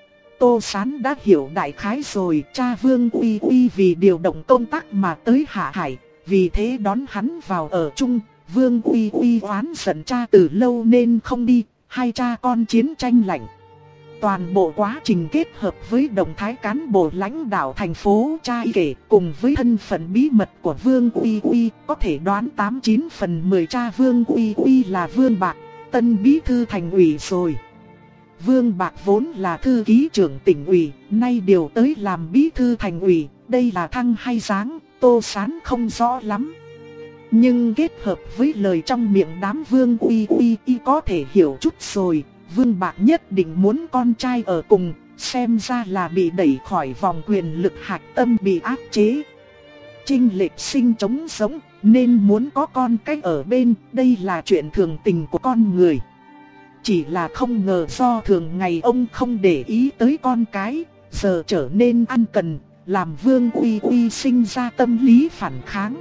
Tô Sán đã hiểu đại khái rồi, cha Vương Uy Uy vì điều động công tác mà tới Hạ Hải, vì thế đón hắn vào ở chung. Vương Uy Uy oán giận cha từ lâu nên không đi, hai cha con chiến tranh lạnh. toàn bộ quá trình kết hợp với động thái cán bộ lãnh đạo thành phố trai kể cùng với thân phận bí mật của Vương Uy Uy, có thể đoán tám chín phần mười cha Vương Uy Uy là Vương Bạc, tân bí thư thành ủy rồi. Vương Bạc vốn là thư ký trưởng tỉnh ủy, nay điều tới làm bí thư thành ủy, đây là thăng hay giáng, Tô Sán không rõ lắm. Nhưng kết hợp với lời trong miệng đám Vương Uy Uy y có thể hiểu chút rồi, Vương Bạc nhất định muốn con trai ở cùng, xem ra là bị đẩy khỏi vòng quyền lực hạch tâm bị áp chế. Trinh Lệch sinh trống sống, nên muốn có con cái ở bên, đây là chuyện thường tình của con người. Chỉ là không ngờ do thường ngày ông không để ý tới con cái, giờ trở nên ăn cần, làm Vương Uy Uy sinh ra tâm lý phản kháng.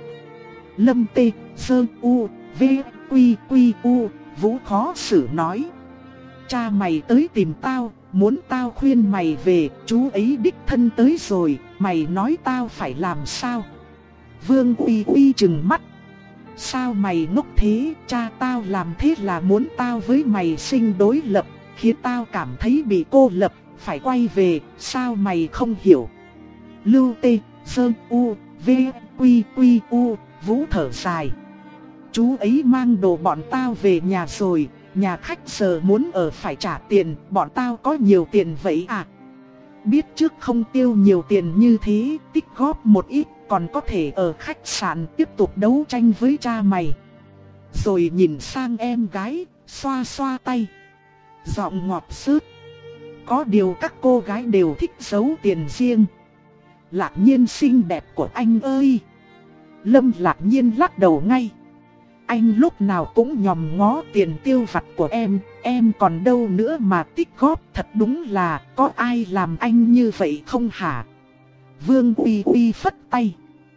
Lâm Tê, Sơ U, V, Quy, Quy, U, Vũ khó xử nói. Cha mày tới tìm tao, muốn tao khuyên mày về, chú ấy đích thân tới rồi, mày nói tao phải làm sao? Vương Uy Uy trừng mắt. Sao mày ngốc thế, cha tao làm thế là muốn tao với mày sinh đối lập, khiến tao cảm thấy bị cô lập, phải quay về, sao mày không hiểu? Lưu Tê, Sơ U, V, Quy, Quy, U, Vũ thở dài. Chú ấy mang đồ bọn tao về nhà rồi, nhà khách giờ muốn ở phải trả tiền, bọn tao có nhiều tiền vậy à? Biết trước không tiêu nhiều tiền như thế, tích góp một ít, còn có thể ở khách sạn tiếp tục đấu tranh với cha mày. Rồi nhìn sang em gái, xoa xoa tay. Giọng ngọt sướt. Có điều các cô gái đều thích giấu tiền riêng. Lạc Nhiên xinh đẹp của anh ơi. Lâm Lạc Nhiên lắc đầu ngay. Anh lúc nào cũng nhòm ngó tiền tiêu vặt của em, em còn đâu nữa mà tích góp, thật đúng là có ai làm anh như vậy không hả? Vương Uy Uy phất tay.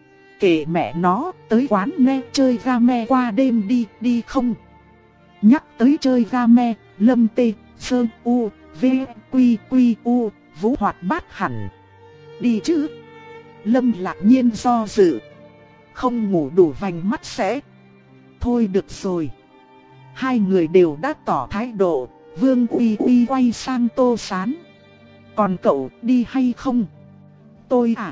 Kệ mẹ nó, tới quán nghe chơi game qua đêm đi, đi không? Nhắc tới chơi game, Lâm Tê, Sơ U, V, Quy, Quy, U, Vũ hoạt bát hẳn. Đi chứ? Lâm Lạc Nhiên do dự. Không ngủ đủ vành mắt sẽ. Thôi được rồi. Hai người đều đã tỏ thái độ. Vương Uy Uy quay sang Tô Sán. Còn cậu đi hay không? Tôi à?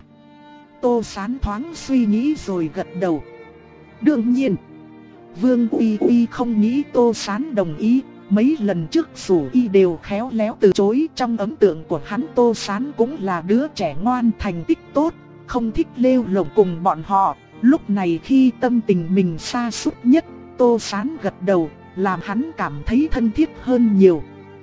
Tô Sán thoáng suy nghĩ rồi gật đầu. Đương nhiên. Vương Uy Uy không nghĩ Tô Sán đồng ý. Mấy lần trước dù y đều khéo léo từ chối. Trong ấn tượng của hắn Tô Sán cũng là đứa trẻ ngoan, thành tích tốt, không thích lêu lổng cùng bọn họ. Lúc này khi tâm tình mình sa sút nhất, Tô Sán gật đầu, làm hắn cảm thấy thân thiết hơn nhiều.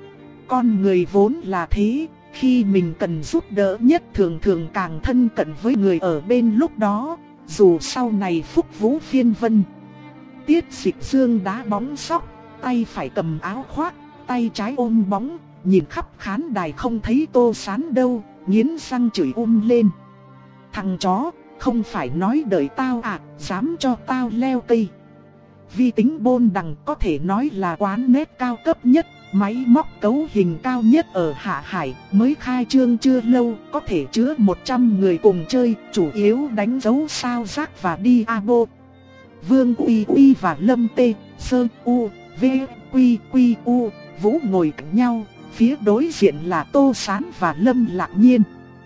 Con người vốn là thế, khi mình cần giúp đỡ nhất thường thường càng thân cận với người ở bên lúc đó, dù sau này phúc vũ phiên vân. Tiết Dịch Dương đá bóng sóc, tay phải cầm áo khoác, tay trái ôm bóng, nhìn khắp khán đài không thấy Tô Sán đâu, nghiến răng chửi um lên. Thằng chó, không phải nói đợi tao à, dám cho tao leo cây. Vi tính Bôn Đằng có thể nói là quán nét cao cấp nhất, máy móc cấu hình cao nhất ở Hạ Hải, mới khai trương chưa lâu, có thể chứa một trăm người cùng chơi, chủ yếu đánh dấu sao rác và đi abo. Vương Uy Uy và Lâm Tê, Sơ U, V, Quy, Quy, U, Vũ ngồi cạnh nhau, phía đối diện là Tô Sán và Lâm Lạc Nhiên.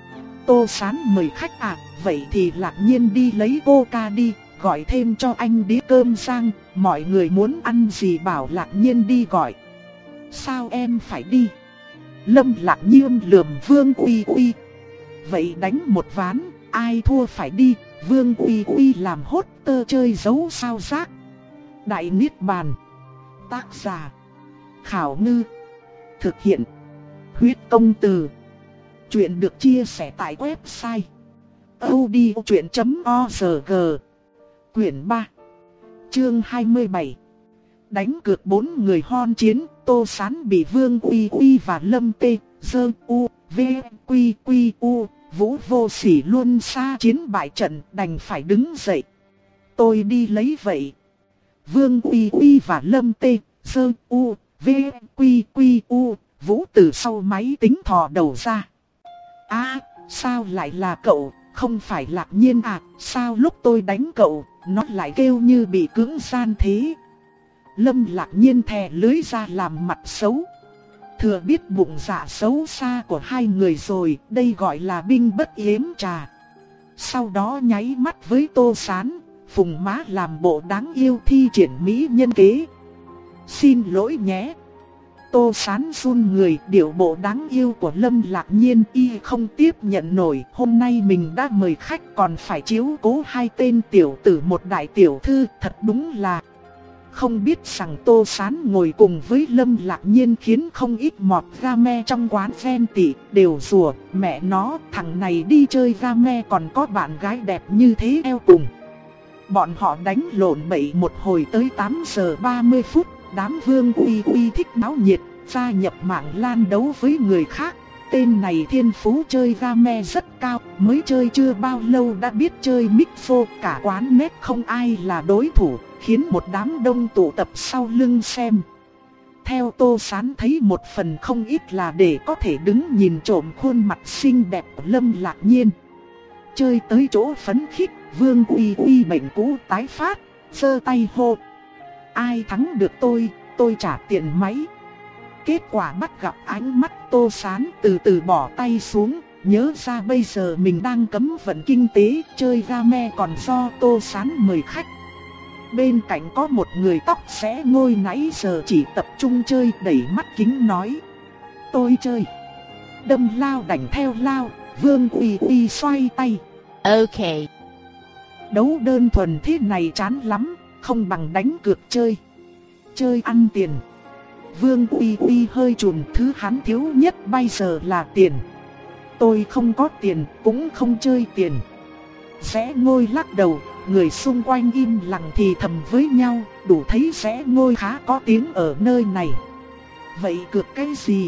Tô Sán mời khách à, vậy thì Lạc Nhiên đi lấy coca đi, gọi thêm cho anh đĩa cơm rang, mọi người muốn ăn gì bảo Lạc Nhiên đi gọi. Sao em phải đi? Lâm Lạc Nhiên lườm Vương Uy Uy. Vậy đánh một ván, ai thua phải đi, Vương Uy Uy làm hốt tơ chơi dấu sao rác. Đại Niết Bàn. Tác giả Khảo Ngư. Thực hiện Huyết Công Từ. Chuyện được chia sẻ tại website audiochuyện chấm org. Quyển ba, chương hai mươi bảy. Đánh cược bốn người hon chiến, Tô Sán bị Vương Uy Uy và Lâm Tê, Dơ U, V, Quy, Quy, U, Vũ vô sỉ luôn xa chiến bại trận, đành phải đứng dậy. Tôi đi lấy vậy. Vương Uy Uy và Lâm Tê, Dơ U, V, Quy, Quy, U, Vũ từ sau máy tính thò đầu ra. À, sao lại là cậu, không phải Lạc Nhiên à, sao lúc tôi đánh cậu, nó lại kêu như bị cưỡng gian thế. Lâm Lạc Nhiên thè lưới ra làm mặt xấu. thừa biết bụng dạ xấu xa của hai người rồi, đây gọi là binh bất yếm trà. Sau đó nháy mắt với Tô Sán, phùng má làm bộ đáng yêu thi triển mỹ nhân kế. Xin lỗi nhé. Tô Sán run người, điệu bộ đáng yêu của Lâm Lạc Nhiên y không tiếp nhận nổi. Hôm nay mình đã mời khách còn phải chiếu cố hai tên tiểu tử một đại tiểu thư, thật đúng là... Không biết rằng Tô Sán ngồi cùng với Lâm Lạc Nhiên khiến không ít mọt game trong quán ghen tị, đều rủa mẹ nó, thằng này đi chơi game còn có bạn gái đẹp như thế eo cùng. Bọn họ đánh lộn bậy một hồi tới tám giờ ba mươi phút, đám Vương Uy Uy thích náo nhiệt, gia nhập mạng lan đấu với người khác. Tên này thiên phú chơi game rất cao, mới chơi chưa bao lâu đã biết chơi mixo, cả quán net không ai là đối thủ, khiến một đám đông tụ tập sau lưng xem. Theo Tô Sán thấy, một phần không ít là để có thể đứng nhìn trộm khuôn mặt xinh đẹp của Lâm Lạc Nhiên. Chơi tới chỗ phấn khích, Vương Uy Uy bệnh cũ tái phát, giơ tay hô: ai thắng được tôi, tôi trả tiền máy. Kết quả bắt gặp ánh mắt Tô Sán, từ từ bỏ tay xuống, nhớ ra bây giờ mình đang cấm vận kinh tế, chơi game còn do Tô Sán mời khách. Bên cạnh có một người tóc xẽ ngôi nãy giờ chỉ tập trung chơi, đẩy mắt kính nói: tôi chơi. Đâm lao đành theo lao, Vương Uy Uy xoay tay: ok. Đấu đơn thuần thế này chán lắm, không bằng đánh cược chơi. Chơi ăn tiền. Vương Uy Uy hơi chùn, thứ hắn thiếu nhất bây giờ là tiền. Tôi không có tiền, cũng không chơi tiền. Rẽ ngôi lắc đầu, người xung quanh im lặng thì thầm với nhau, đủ thấy Rẽ ngôi khá có tiếng ở nơi này. Vậy cược cái gì?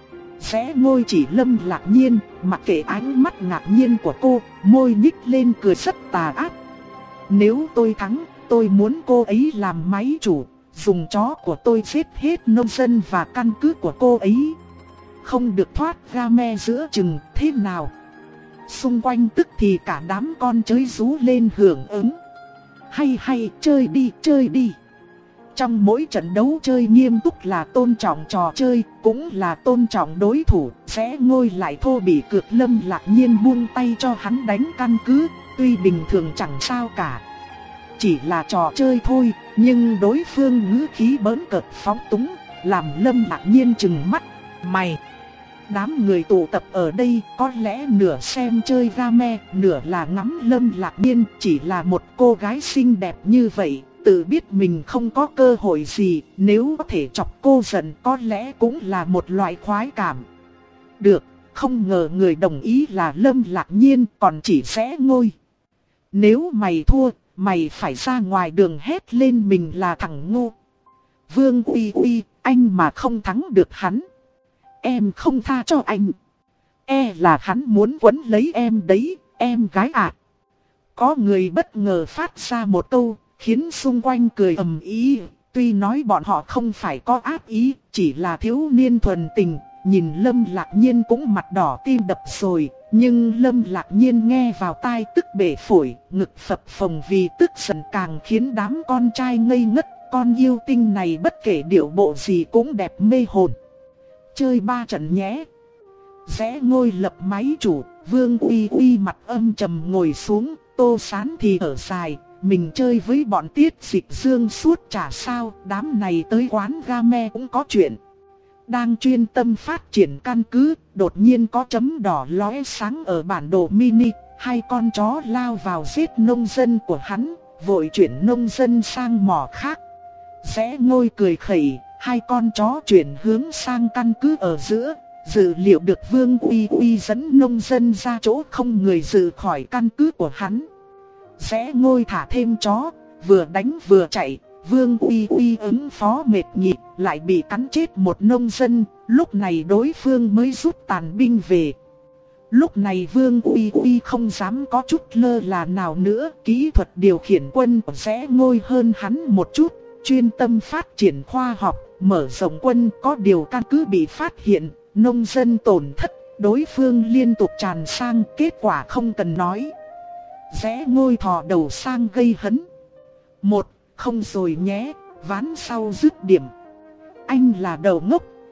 Rẽ ngôi chỉ Lâm Lạc Nhiên, mặc kệ ánh mắt ngạc nhiên của cô, môi nhích lên cười rất tà ác. Nếu tôi thắng, tôi muốn cô ấy làm máy chủ, dùng chó của tôi giết hết nông dân và căn cứ của cô ấy. Không được thoát game giữa chừng, thế nào? Xung quanh tức thì cả đám con chơi rú lên hưởng ứng. Hay hay, chơi đi, chơi đi. Trong mỗi trận đấu chơi nghiêm túc là tôn trọng trò chơi, cũng là tôn trọng đối thủ. Rẽ ngôi lại thô bỉ cược Lâm Lạc Nhiên buông tay cho hắn đánh căn cứ, tuy bình thường chẳng sao cả. Chỉ là trò chơi thôi, nhưng đối phương ngữ khí bỡn cợt phóng túng, làm Lâm Lạc Nhiên trừng mắt. Mày! Đám người tụ tập ở đây có lẽ nửa xem chơi game, nửa là ngắm Lâm Lạc Nhiên. Chỉ là một cô gái xinh đẹp như vậy, tự biết mình không có cơ hội gì, nếu có thể chọc cô giận có lẽ cũng là một loại khoái cảm. Được, không ngờ người đồng ý là Lâm Lạc Nhiên, còn chỉ Rẽ ngôi. Nếu mày thua, mày phải ra ngoài đường hét lên mình là thằng ngu. Vương Uy Uy, anh mà không thắng được hắn, em không tha cho anh. E là hắn muốn quấn lấy em đấy, em gái ạ. Có người bất ngờ phát ra một câu, khiến xung quanh cười ầm ĩ. Tuy nói bọn họ không phải có ác ý, chỉ là thiếu niên thuần tình. Nhìn Lâm Lạc Nhiên cũng mặt đỏ tim đập rồi. Nhưng Lâm Lạc Nhiên nghe vào tai tức bể phổi, ngực phập phồng vì tức giận càng khiến đám con trai ngây ngất. Con yêu tinh này bất kể điệu bộ gì cũng đẹp mê hồn. Chơi ba trận nhé. Rẽ ngôi lập máy chủ, Vương Uy Uy mặt âm trầm ngồi xuống, Tô Sán thì ở dài. Mình chơi với bọn Tiết Dịch Dương suốt chả sao, đám này tới quán game cũng có chuyện. Đang chuyên tâm phát triển căn cứ, đột nhiên có chấm đỏ lóe sáng ở bản đồ mini. Hai con chó lao vào giết nông dân của hắn, vội chuyển nông dân sang mỏ khác. Rẽ ngôi cười khẩy, hai con chó chuyển hướng sang căn cứ ở giữa. Dự liệu được Vương Uy Uy dẫn nông dân ra chỗ không người dự khỏi căn cứ của hắn. Rẽ ngôi thả thêm chó, vừa đánh vừa chạy. Vương Uy Uy ứng phó mệt nhịp, lại bị cắn chết một nông dân. Lúc này đối phương mới rút tàn binh về. Lúc này Vương Uy Uy không dám có chút lơ là nào nữa. Kỹ thuật điều khiển quân của Rẽ ngôi hơn hắn một chút, chuyên tâm phát triển khoa học, mở rộng quân. Có điều căn cứ bị phát hiện, nông dân tổn thất, đối phương liên tục tràn sang, kết quả không cần nói. Rẽ ngôi thò đầu sang gây hấn. Một, không rồi nhé, ván sau dứt điểm. Anh là đầu ngốc,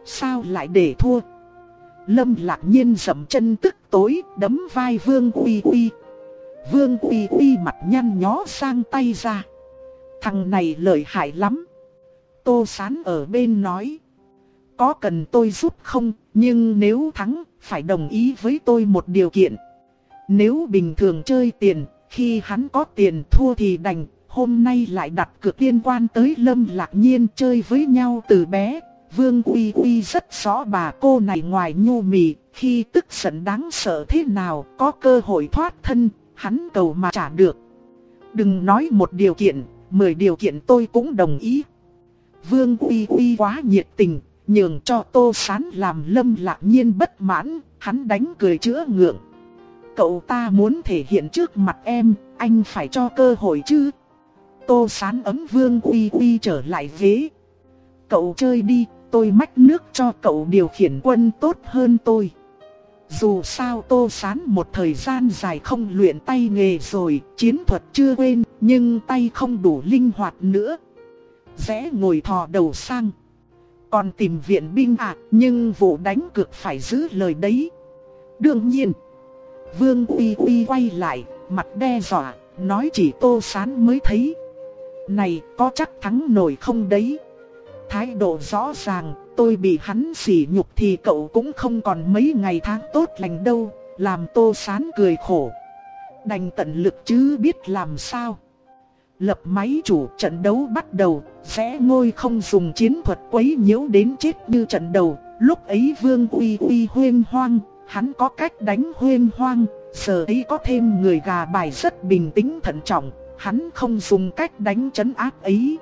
sao lại để thua. Lâm Lạc Nhiên dậm chân tức tối, đấm vai Vương Uy Uy. Vương Uy Uy mặt nhăn nhó sang tay ra. Thằng này lợi hại lắm. Tô Sán ở bên nói. Có cần tôi giúp không, nhưng nếu thắng, phải đồng ý với tôi một điều kiện. Nếu bình thường chơi tiền, khi hắn có tiền thua thì đành. Hôm nay lại đặt cược liên quan tới Lâm Lạc Nhiên, chơi với nhau từ bé. Vương Uy Uy rất rõ bà cô này ngoài nhu mì, khi tức giận đáng sợ thế nào, có cơ hội thoát thân, hắn cầu mà trả được. Đừng nói một điều kiện, mười điều kiện tôi cũng đồng ý. Vương Uy Uy quá nhiệt tình, nhường cho Tô Sán làm Lâm Lạc Nhiên bất mãn, hắn đánh cười chữa ngượng. Cậu ta muốn thể hiện trước mặt em, anh phải cho cơ hội chứ. Tô Sán ấm Vương Uy Uy trở lại ghế. Cậu chơi đi, tôi mách nước cho cậu điều khiển quân tốt hơn tôi. Dù sao Tô Sán một thời gian dài không luyện tay nghề rồi, chiến thuật chưa quên, nhưng tay không đủ linh hoạt nữa. Rẽ ngồi thò đầu sang. Còn tìm viện binh à, nhưng vụ đánh cược phải giữ lời đấy. Đương nhiên. Vương Uy Uy quay lại, mặt đe dọa, nói chỉ Tô Sán mới thấy. Này, có chắc thắng nổi không đấy? Thái độ rõ ràng, tôi bị hắn sỉ nhục thì cậu cũng không còn mấy ngày tháng tốt lành đâu, làm Tô Sán cười khổ. Đành tận lực chứ biết làm sao. Lập máy chủ, trận đấu bắt đầu, Rẽ Ngôi không dùng chiến thuật quấy nhiễu đến chết như trận đầu. Lúc ấy Vương Uy Uy huênh hoang, hắn có cách đánh huênh hoang, giờ ấy có thêm người gà bài rất bình tĩnh thận trọng, hắn không dùng cách đánh trấn áp ấy.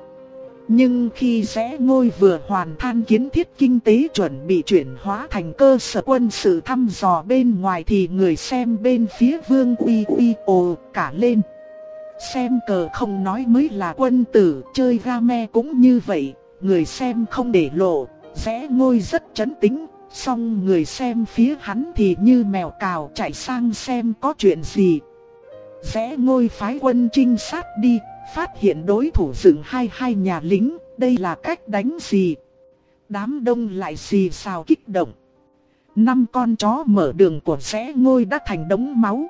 Nhưng khi Rẽ Ngôi vừa hoàn thành kiến thiết kinh tế chuẩn bị chuyển hóa thành cơ sở quân sự thăm dò bên ngoài thì người xem bên phía Vương Uy Uy ồ cả lên. Xem cờ không nói mới là quân tử, chơi game cũng như vậy, người xem không để lộ. Rẽ Ngôi rất trấn tĩnh, song người xem phía hắn thì như mèo cào chạy sang xem có chuyện gì. Rẽ Ngôi phái quân trinh sát đi, phát hiện đối thủ dựng hai hai nhà lính, đây là cách đánh gì? Đám đông lại xì xào kích động. Năm con chó mở đường của Rẽ Ngôi đã thành đống máu.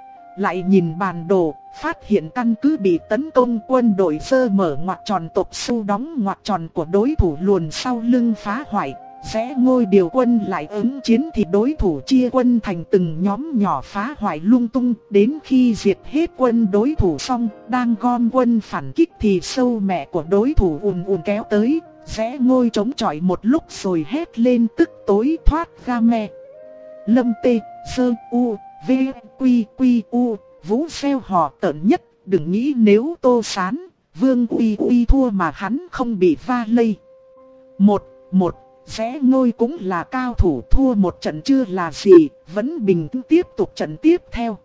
Lại nhìn bản đồ, phát hiện căn cứ bị tấn công, quân đội sơ mở ngoặc tròn tộc su đóng ngoặc tròn của đối thủ luồn sau lưng phá hoại. Rẽ Ngôi điều quân lại ứng chiến thì đối thủ chia quân thành từng nhóm nhỏ phá hoại lung tung. Đến khi diệt hết quân đối thủ xong, đang gom quân phản kích thì sâu mẹ của đối thủ ùn ùn kéo tới. Rẽ Ngôi chống chọi một lúc rồi hét lên tức tối thoát game. Lâm tê, sơ, u, v, quy, quy, u, vũ xeo hò tợn nhất. Đừng nghĩ nếu Tô Sán, Vương Uy Uy thua mà hắn không bị va lây. Một, một. Rẽ Ngôi cũng là cao thủ, thua một trận chưa là gì, vẫn bình tĩnh tiếp tục trận tiếp theo.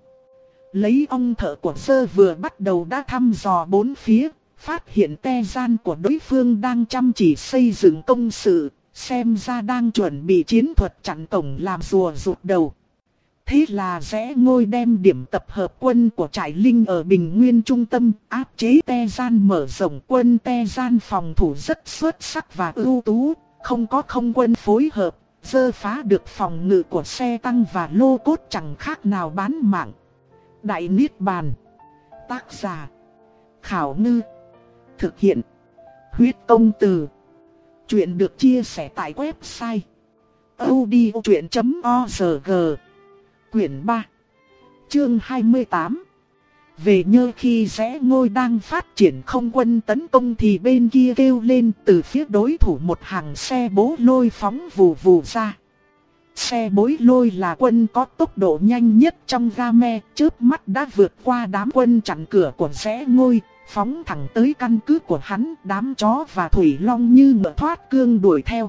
Lấy ong thợ của sơ vừa bắt đầu đã thăm dò bốn phía, phát hiện te gian của đối phương đang chăm chỉ xây dựng công sự, xem ra đang chuẩn bị chiến thuật chặn cổng làm rùa rụt đầu. Thế là Rẽ Ngôi đem điểm tập hợp quân của trại Linh ở Bình Nguyên trung tâm, áp chế te gian mở rộng quân te gian phòng thủ rất xuất sắc và ưu tú. Không có không quân phối hợp, dơ phá được phòng ngự của xe tăng và lô cốt chẳng khác nào bán mạng. Đại Niết Bàn. Tác giả: Khảo Ngư. Thực hiện: Huyết Công Từ. Chuyện được chia sẻ tại website audiochuyện chấm org. Quyển ba. Chương hai mươi tám. Về Nhơ khi Rẽ Ngôi đang phát triển không quân tấn công thì bên kia kêu lên từ phía đối thủ một hàng xe bố lôi phóng vù vù ra. Xe bối lôi là quân có tốc độ nhanh nhất trong game, chớp mắt đã vượt qua đám quân chặn cửa của Rẽ Ngôi, phóng thẳng tới căn cứ của hắn. Đám chó và thủy long như ngựa thoát cương đuổi theo.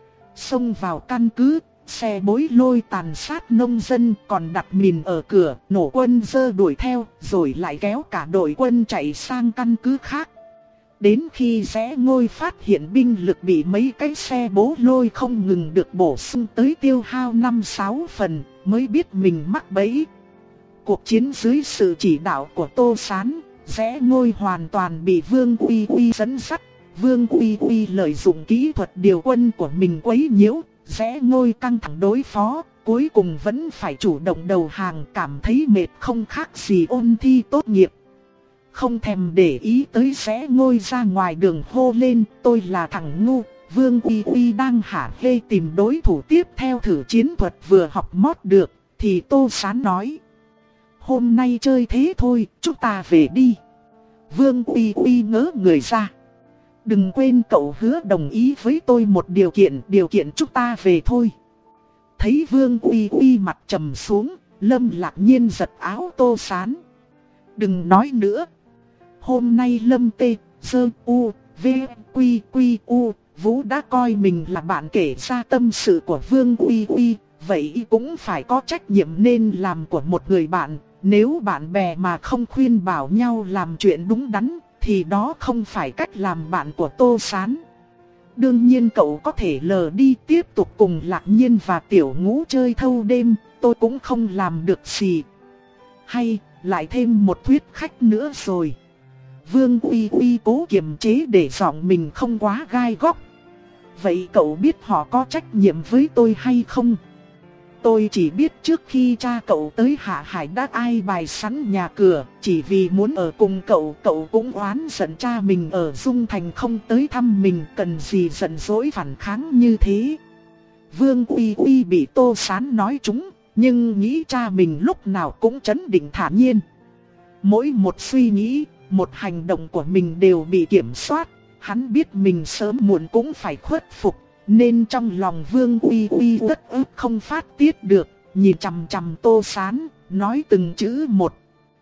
Xông vào căn cứ, xe bối lôi tàn sát nông dân, còn đặt mìn ở cửa, nổ quân dơ đuổi theo, rồi lại kéo cả đội quân chạy sang căn cứ khác. Đến khi Rẽ Ngôi phát hiện binh lực bị mấy cái xe bố lôi không ngừng được bổ sung tới tiêu hao năm sáu phần, mới biết mình mắc bẫy. Cuộc chiến dưới sự chỉ đạo của Tô Sán, Rẽ Ngôi hoàn toàn bị Vương Uy Uy dẫn dắt. Vương Uy Uy lợi dụng kỹ thuật điều quân của mình quấy nhiễu, rẽ ngôi căng thẳng đối phó, cuối cùng vẫn phải chủ động đầu hàng, cảm thấy mệt không khác gì ôn thi tốt nghiệp. Không thèm để ý tới rẽ ngôi ra ngoài đường hô lên, tôi là thằng ngu. Vương Uy Uy đang hả hê tìm đối thủ tiếp theo thử chiến thuật vừa học mót được, thì Tô Sán nói: hôm nay chơi thế thôi, chúng ta về đi. Vương Uy Uy ngớ người ra: đừng quên cậu hứa đồng ý với tôi một điều kiện, điều kiện chúng ta về thôi. Thấy Vương Uy Uy mặt trầm xuống, Lâm Lạc Nhiên giật áo Tô Sán: đừng nói nữa. Hôm nay Lâm Tê, Sơ U, V, Quy Quy U, Vũ đã coi mình là bạn kể ra tâm sự của Vương Uy Uy, vậy cũng phải có trách nhiệm nên làm của một người bạn. Nếu bạn bè mà không khuyên bảo nhau làm chuyện đúng đắn, thì đó không phải cách làm bạn của Tô Sán. Đương nhiên cậu có thể lờ đi tiếp tục cùng Lạc Nhiên và Tiểu Ngũ chơi thâu đêm, tôi cũng không làm được gì. Hay, lại thêm một thuyết khách nữa rồi. Vương Uy Uy cố kiềm chế để giọng mình không quá gai góc. Vậy cậu biết họ có trách nhiệm với tôi hay không? Tôi chỉ biết trước khi cha cậu tới Hạ Hải đã ai bài sẵn nhà cửa, chỉ vì muốn ở cùng cậu, cậu cũng oán giận cha mình ở Dung Thành không tới thăm mình, cần gì giận dỗi phản kháng như thế. Vương Uy Uy bị Tô Sán nói trúng, nhưng nghĩ cha mình lúc nào cũng trấn định thản nhiên. Mỗi một suy nghĩ, một hành động của mình đều bị kiểm soát, hắn biết mình sớm muộn cũng phải khuất phục. Nên trong lòng Vương Uy Uy rất ức không phát tiết được, nhìn chằm chằm Tô Sán, nói từng chữ một.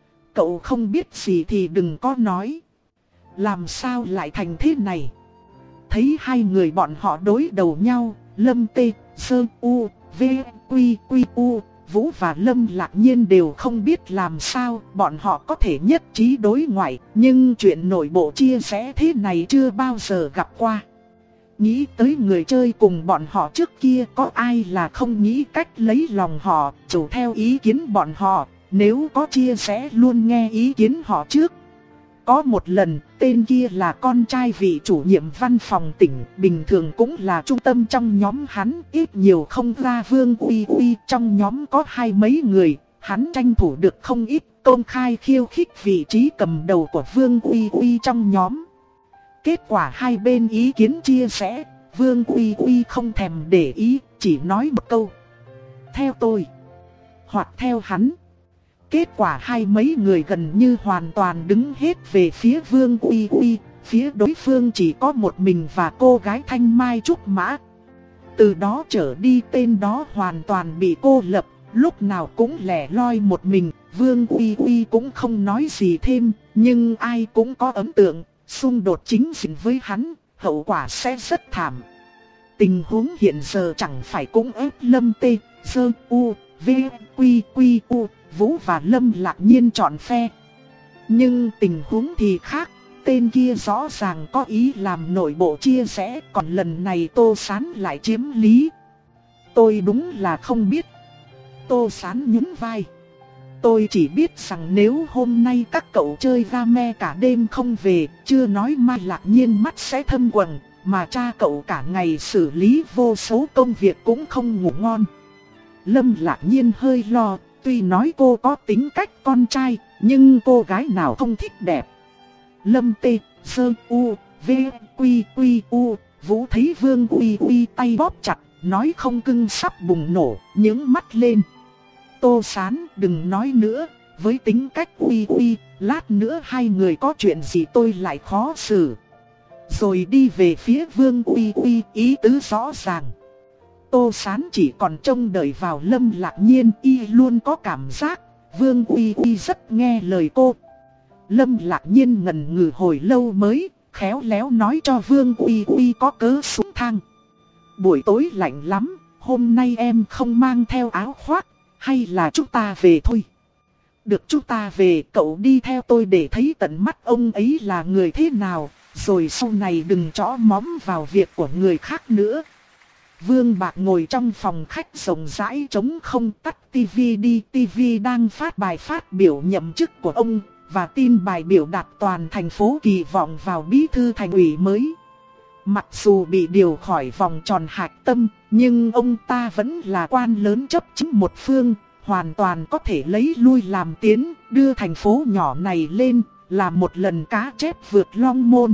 Cậu không biết gì thì đừng có nói. Làm sao lại thành thế này? Thấy hai người bọn họ đối đầu nhau, Lâm Tê, Sơ U, V, Quy Quy U, Vũ và Lâm Lạc Nhiên đều không biết làm sao. Bọn họ có thể nhất trí đối ngoại, nhưng chuyện nội bộ chia sẻ thế này chưa bao giờ gặp qua. Nghĩ tới người chơi cùng bọn họ trước kia, có ai là không nghĩ cách lấy lòng họ, chủ theo ý kiến bọn họ, nếu có chia sẻ luôn nghe ý kiến họ trước. Có một lần, tên kia là con trai vị chủ nhiệm văn phòng tỉnh, bình thường cũng là trung tâm trong nhóm hắn, ít nhiều không ra Vương Uy Uy. Trong nhóm có hai mấy người, hắn tranh thủ được không ít, công khai khiêu khích vị trí cầm đầu của Vương Uy Uy trong nhóm. Kết quả hai bên ý kiến chia sẻ, Vương Uy Uy không thèm để ý, chỉ nói một câu: theo tôi, hoặc theo hắn. Kết quả hai mấy người gần như hoàn toàn đứng hết về phía Vương Uy Uy, phía đối phương chỉ có một mình và cô gái Thanh Mai Trúc Mã. Từ đó trở đi tên đó hoàn toàn bị cô lập, lúc nào cũng lẻ loi một mình. Vương Uy Uy cũng không nói gì thêm, nhưng ai cũng có ấn tượng, xung đột chính diện với hắn, hậu quả sẽ rất thảm. Tình huống hiện giờ chẳng phải cũng ép Lâm Tê, Sơ U, V, Quy Quy U, Vũ và Lâm Lạc Nhiên chọn phe. Nhưng tình huống thì khác, tên kia rõ ràng có ý làm nội bộ chia rẽ, còn lần này Tô Sán lại chiếm lý. Tôi đúng là không biết. Tô Sán nhún vai. Tôi chỉ biết rằng nếu hôm nay các cậu chơi game cả đêm không về, chưa nói Mai Lạc Nhiên mắt sẽ thâm quầng, mà cha cậu cả ngày xử lý vô số công việc cũng không ngủ ngon. Lâm Lạc Nhiên hơi lo, tuy nói cô có tính cách con trai, nhưng cô gái nào không thích đẹp. Lâm Tê, Sơ U, V, Quy Quy U, Vũ thấy Vương Uy Uy tay bóp chặt, nói không cưng sắp bùng nổ, nhướng mắt lên. Tô Sán, đừng nói nữa, với tính cách Uy Uy, lát nữa hai người có chuyện gì tôi lại khó xử. Rồi đi về phía Vương Uy Uy, ý tứ rõ ràng. Tô Sán chỉ còn trông đợi vào Lâm Lạc Nhiên, y luôn có cảm giác Vương Uy Uy rất nghe lời cô. Lâm Lạc Nhiên ngần ngừ hồi lâu mới khéo léo nói cho Vương Uy Uy có cớ xuống thang. Buổi tối lạnh lắm, hôm nay em không mang theo áo khoác, hay là chúng ta về thôi? Được, chúng ta về, cậu đi theo tôi để thấy tận mắt ông ấy là người thế nào, rồi sau này đừng chõ móm vào việc của người khác nữa. Vương Bạc ngồi trong phòng khách rộng rãi trống không, tắt tivi đi, tivi đang phát bài phát biểu nhậm chức của ông, và tin bài biểu đạt toàn thành phố kỳ vọng vào bí thư thành ủy mới. Mặc dù bị điều khỏi vòng tròn hạch tâm, nhưng ông ta vẫn là quan lớn chấp chính một phương, hoàn toàn có thể lấy lui làm tiến, đưa thành phố nhỏ này lên, làm một lần cá chép vượt long môn.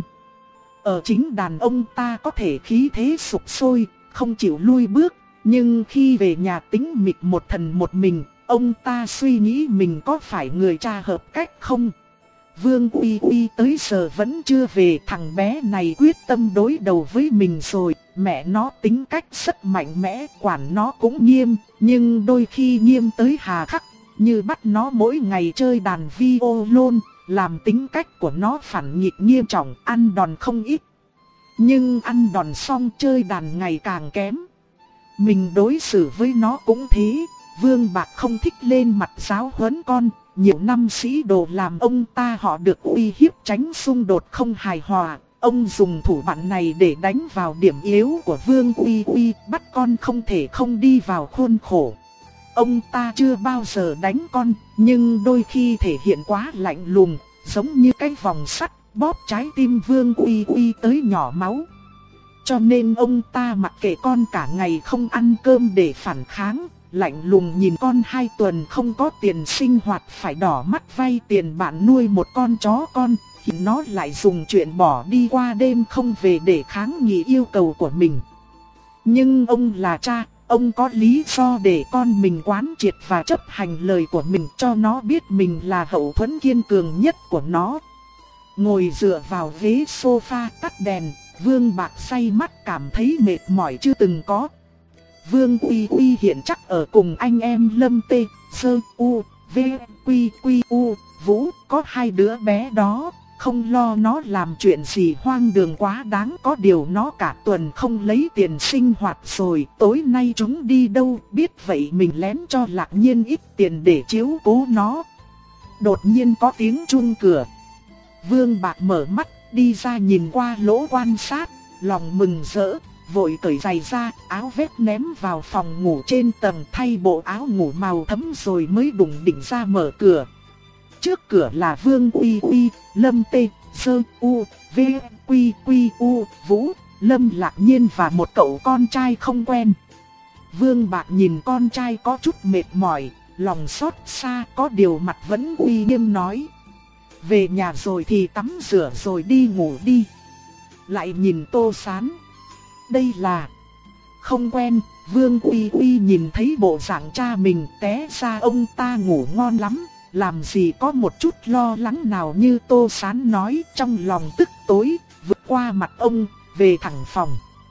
Ở chính đàn ông ta có thể khí thế sục sôi, không chịu lui bước, nhưng khi về nhà tĩnh mịch một thần một mình, ông ta suy nghĩ mình có phải người cha hợp cách không? Vương Uy Uy tới giờ vẫn chưa về, thằng bé này quyết tâm đối đầu với mình rồi. Mẹ nó tính cách rất mạnh mẽ, quản nó cũng nghiêm, nhưng đôi khi nghiêm tới hà khắc, như bắt nó mỗi ngày chơi đàn violon, làm tính cách của nó phản nghịch nghiêm trọng, ăn đòn không ít. Nhưng ăn đòn xong chơi đàn ngày càng kém. Mình đối xử với nó cũng thế. Vương Bạc không thích lên mặt giáo huấn con. Nhiều năm sĩ đồ làm ông ta họ được uy hiếp tránh xung đột không hài hòa. Ông dùng thủ đoạn này để đánh vào điểm yếu của Vương Uy Uy, bắt con không thể không đi vào khuôn khổ. Ông ta chưa bao giờ đánh con, nhưng đôi khi thể hiện quá lạnh lùng, giống như cái vòng sắt bóp trái tim Vương Uy Uy tới nhỏ máu. Cho nên ông ta mặc kệ con cả ngày không ăn cơm để phản kháng, lạnh lùng nhìn con hai tuần không có tiền sinh hoạt phải đỏ mắt vay tiền bạn nuôi một con chó con, thì nó lại dùng chuyện bỏ đi qua đêm không về để kháng nghị yêu cầu của mình. Nhưng ông là cha, ông có lý do để con mình quán triệt và chấp hành lời của mình, cho nó biết mình là hậu thuẫn kiên cường nhất của nó. Ngồi dựa vào ghế sofa tắt đèn, Vương Bạc say mắt cảm thấy mệt mỏi chưa từng có. Vương Uy Uy hiện chắc ở cùng anh em Lâm Tê, Sơ, U, V, Quy, Quy, U, Vũ, có hai đứa bé đó, không lo nó làm chuyện gì hoang đường quá đáng. Có điều nó cả tuần không lấy tiền sinh hoạt rồi, tối nay chúng đi đâu biết vậy mình lén cho Lạc Nhiên ít tiền để chiếu cố nó. Đột nhiên có tiếng chuông cửa. Vương Bạc mở mắt, đi ra nhìn qua lỗ quan sát, lòng mừng rỡ, vội cởi giày ra, áo vest ném vào phòng ngủ trên tầng, thay bộ áo ngủ màu thẫm rồi mới đùng đỉnh ra mở cửa. Trước cửa là Vương Uy Uy, Lâm Tê, Sơ, U, V, Quy, Quy, U, Vũ, Lâm Lạc Nhiên và một cậu con trai không quen. Vương Bạc nhìn con trai có chút mệt mỏi, lòng xót xa, có điều mặt vẫn uy nghiêm nói: về nhà rồi thì tắm rửa rồi đi ngủ đi. Lại nhìn Tô Sán. Đây là không quen. Vương Uy Uy nhìn thấy bộ dạng cha mình, té ra ông ta ngủ ngon lắm, làm gì có một chút lo lắng nào như Tô Sán nói. Trong lòng tức tối, vượt qua mặt ông, về thẳng phòng.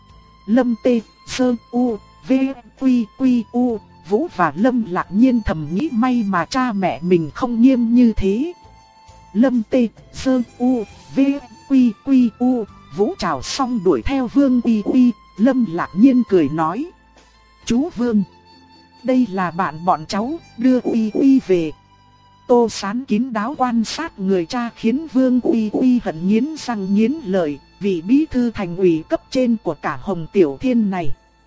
Lâm Tê, Sơ, U, V, Quy, Quy, U, Vũ và Lâm Lạc Nhiên thầm nghĩ may mà cha mẹ mình không nghiêm như thế. Lâm Tê, Sơ, U, V, Quy, Quy, U, Vũ chào xong đuổi theo Vương Uy Uy. Lâm Lạc Nhiên cười nói: chú Vương, đây là bạn bọn cháu, đưa Uy Uy về. Tô Sán kín đáo quan sát người cha khiến Vương Uy Uy hận nghiến răng nghiến lợi, vị bí thư thành ủy cấp trên của cả Hồng Tiểu Thiên này.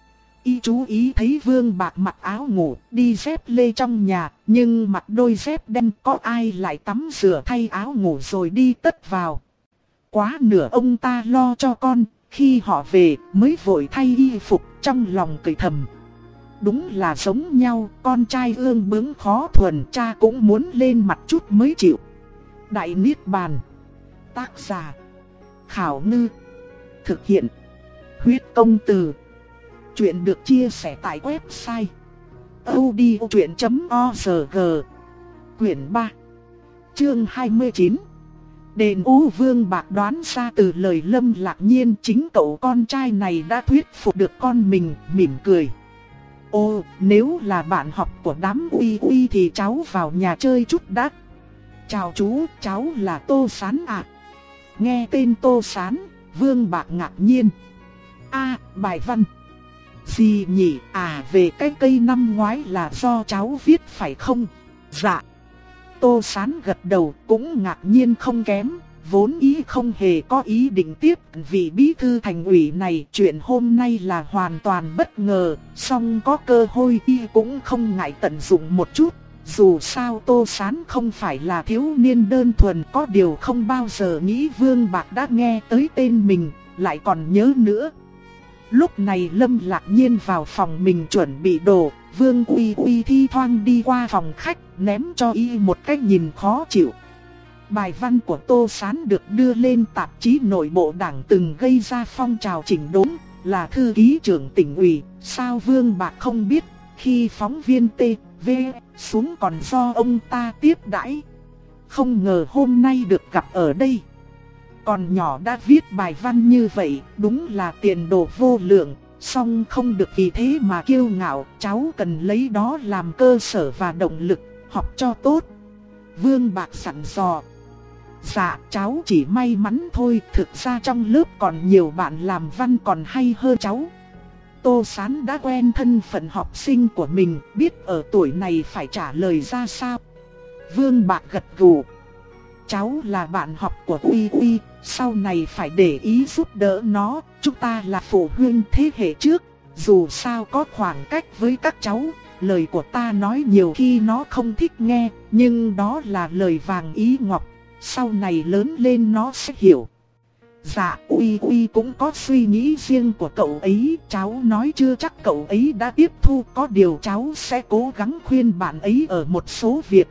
Y chú ý thấy Vương Bạc mặc áo ngủ, đi dép lê trong nhà, nhưng mặc đôi dép đen, có ai lại tắm rửa thay áo ngủ rồi đi tất vào. Quá nửa ông ta lo cho con, khi họ về mới vội thay y phục, trong lòng cười thầm. Đúng là giống nhau, con trai ương bướng khó thuần, cha cũng muốn lên mặt chút mới chịu. Đại Niết Bàn. Tác giả: Khảo Ngư. Thực hiện: Huyết Công Từ. Chuyện được chia sẻ tại website audiochuyện chấm org. Quyển ba, chương hai mươi chín. Đền U. Vương Bạc đoán ra từ lời Lâm Lạc Nhiên chính cậu con trai này đã thuyết phục được con mình, mỉm cười. Ô, nếu là bạn học của đám Uy Uy thì cháu vào nhà chơi chút đã. Chào chú, cháu là Tô Sán ạ. À. Nghe tên Tô Sán, Vương Bạc ngạc nhiên. A, à, bài văn. Gì nhỉ? À, về cái cây năm ngoái là do cháu viết phải không? Dạ. Tô Sán gật đầu, cũng ngạc nhiên không kém, vốn ý không hề có ý định tiếp vị bí thư thành ủy này. Chuyện hôm nay là hoàn toàn bất ngờ, song có cơ hội y cũng không ngại tận dụng một chút. Dù sao Tô Sán không phải là thiếu niên đơn thuần, có điều không bao giờ nghĩ Vương Bạc đã nghe tới tên mình, lại còn nhớ nữa. Lúc này Lâm Lạc Nhiên vào phòng mình chuẩn bị đồ, Vương Uy Uy thi thoảng đi qua phòng khách, ném cho y một cái nhìn khó chịu. Bài văn của Tô Sán được đưa lên tạp chí nội bộ đảng từng gây ra phong trào chỉnh đốn, là thư ký trưởng tỉnh ủy, sao Vương Bạc không biết, khi phóng viên T V xuống còn do ông ta tiếp đãi. Không ngờ hôm nay được gặp ở đây. Còn nhỏ đã viết bài văn như vậy, đúng là tiền đồ vô lượng, song không được vì thế mà kiêu ngạo, cháu cần lấy đó làm cơ sở và động lực, học cho tốt. Vương Bạc sẵn dò. Dạ, cháu chỉ may mắn thôi, thực ra trong lớp còn nhiều bạn làm văn còn hay hơn cháu. Tô Sán đã quen thân phận học sinh của mình, biết ở tuổi này phải trả lời ra sao. Vương Bạc gật gù. Cháu là bạn học của Uy Uy, sau này phải để ý giúp đỡ nó, chúng ta là phụ huynh thế hệ trước, dù sao có khoảng cách với các cháu, lời của ta nói nhiều khi nó không thích nghe, nhưng đó là lời vàng ý ngọc, sau này lớn lên nó sẽ hiểu. Dạ, Uy Uy cũng có suy nghĩ riêng của cậu ấy, cháu nói chưa chắc cậu ấy đã tiếp thu, có điều cháu sẽ cố gắng khuyên bạn ấy ở một số việc.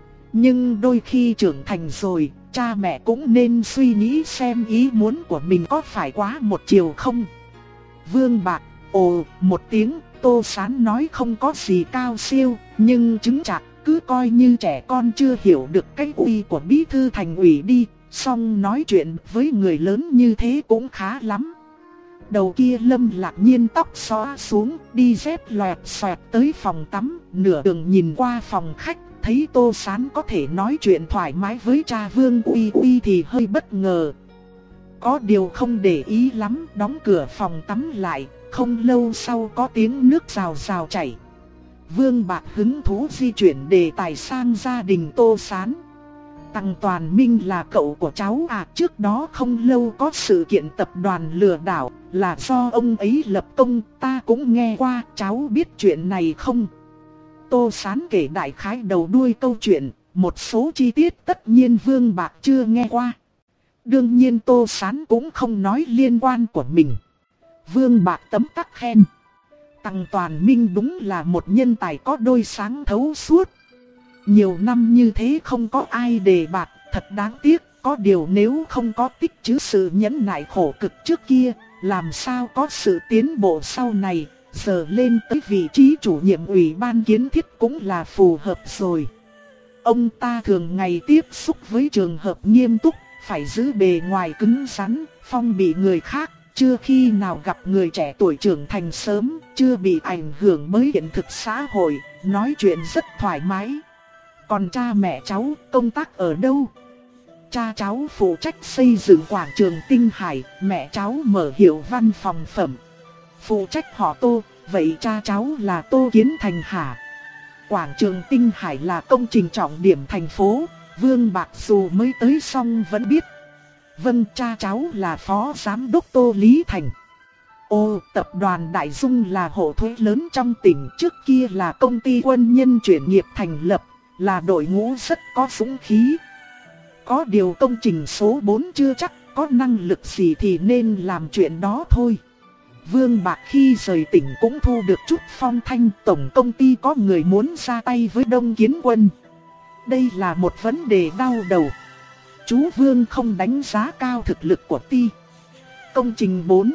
Nhưng đôi khi trưởng thành rồi, cha mẹ cũng nên suy nghĩ xem ý muốn của mình có phải quá một chiều không. Vương Bạc, ồ, một tiếng, Tô Sán nói không có gì cao siêu, nhưng chứng chặt, cứ coi như trẻ con chưa hiểu được cái uy của bí thư thành ủy đi, song nói chuyện với người lớn như thế cũng khá lắm. Đầu kia Lâm Lạc Nhiên tóc xõa xuống, đi dép loẹt xoẹt tới phòng tắm, nửa đường nhìn qua phòng khách, thấy Tô Sán có thể nói chuyện thoải mái với cha Vương Uy Uy thì hơi bất ngờ. Có điều không để ý lắm, đóng cửa phòng tắm lại, không lâu sau có tiếng nước rào rào chảy. Vương Bạc hứng thú di chuyển đề tài sang gia đình Tô Sán. Tăng Toàn Minh là cậu của cháu à, trước đó không lâu có sự kiện tập đoàn lừa đảo, là do ông ấy lập công, ta cũng nghe qua, cháu biết chuyện này không? Tô Sán kể đại khái đầu đuôi câu chuyện, một số chi tiết tất nhiên Vương Bạc chưa nghe qua. Đương nhiên Tô Sán cũng không nói liên quan của mình. Vương Bạc tấm tắc khen. Tăng Toàn Minh đúng là một nhân tài có đôi sáng thấu suốt. Nhiều năm như thế không có ai đề bạt, thật đáng tiếc. Có điều nếu không có tích trữ sự nhẫn nại khổ cực trước kia, làm sao có sự tiến bộ sau này. Giờ lên tới vị trí chủ nhiệm ủy ban kiến thiết cũng là phù hợp rồi. Ông ta thường ngày tiếp xúc với trường hợp nghiêm túc, phải giữ bề ngoài cứng rắn, phong bị người khác, chưa khi nào gặp người trẻ tuổi trưởng thành sớm, chưa bị ảnh hưởng bởi hiện thực xã hội, nói chuyện rất thoải mái. Còn cha mẹ cháu công tác ở đâu? Cha cháu phụ trách xây dựng quảng trường Tinh Hải, mẹ cháu mở hiệu văn phòng phẩm. Phụ trách họ Tô, vậy cha cháu là Tô Kiến Thành hả? Quảng trường Tinh Hải là công trình trọng điểm thành phố, Vương Bạc dù mới tới xong vẫn biết. Vâng, cha cháu là phó giám đốc Tô Lý Thành. Ô, tập đoàn Đại Dung là hộ thuế lớn trong tỉnh, trước kia là công ty quân nhân chuyển nghiệp thành lập, là đội ngũ rất có dũng khí. Có điều công trình số bốn chưa chắc có năng lực gì thì nên làm chuyện đó thôi. Vương Bạc khi rời tỉnh cũng thu được chút phong thanh, tổng công ty có người muốn ra tay với Đông Kiến Quân. Đây là một vấn đề đau đầu. Chú Vương không đánh giá cao thực lực của ty. Công trình bốn.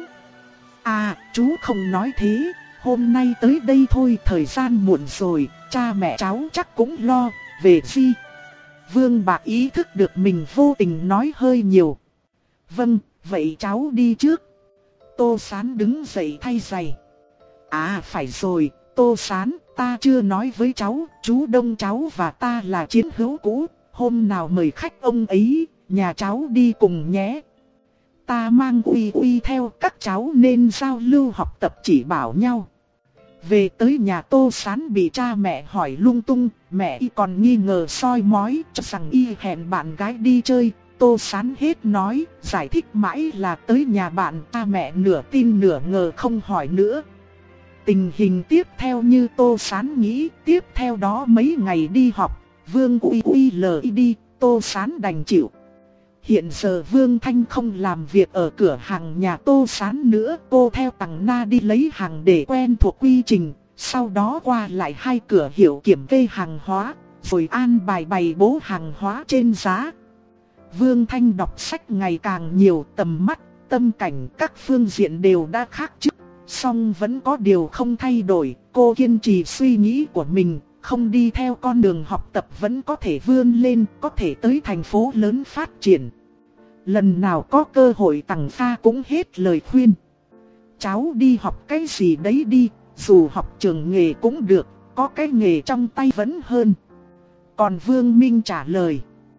À, chú không nói thế, hôm nay tới đây thôi, thời gian muộn rồi, cha mẹ cháu chắc cũng lo, về gì? Vương Bạc ý thức được mình vô tình nói hơi nhiều. Vâng, vậy cháu đi trước. Tô Sán đứng dậy thay giày. À phải rồi, Tô Sán, ta chưa nói với cháu, chú Đông cháu và ta là chiến hữu cũ, hôm nào mời khách ông ấy, nhà cháu đi cùng nhé. Ta mang Uy Uy theo, các cháu nên giao lưu học tập chỉ bảo nhau. Về tới nhà Tô Sán bị cha mẹ hỏi lung tung, mẹ y còn nghi ngờ soi mói cho rằng y hẹn bạn gái đi chơi. Tô Sán hết nói, giải thích mãi là tới nhà bạn, cha mẹ nửa tin nửa ngờ không hỏi nữa. Tình hình tiếp theo như Tô Sán nghĩ, tiếp theo đó mấy ngày đi học, Vương Uy Uy lờ đi, Tô Sán đành chịu. Hiện giờ Vương Thanh không làm việc ở cửa hàng nhà Tô Sán nữa. Cô theo Tằng Na đi lấy hàng để quen thuộc quy trình. Sau đó qua lại hai cửa hiệu kiểm kê hàng hóa, rồi an bài bày bố hàng hóa trên giá. Vương Thanh đọc sách ngày càng nhiều, tầm mắt, tâm cảnh các phương diện đều đã khác trước. Song vẫn có điều không thay đổi, cô kiên trì suy nghĩ của mình, không đi theo con đường học tập vẫn có thể vươn lên, có thể tới thành phố lớn phát triển. Lần nào có cơ hội Tằng Kha cũng hết lời khuyên. Cháu đi học cái gì đấy đi, dù học trường nghề cũng được, có cái nghề trong tay vẫn hơn. Còn Vương Minh trả lời.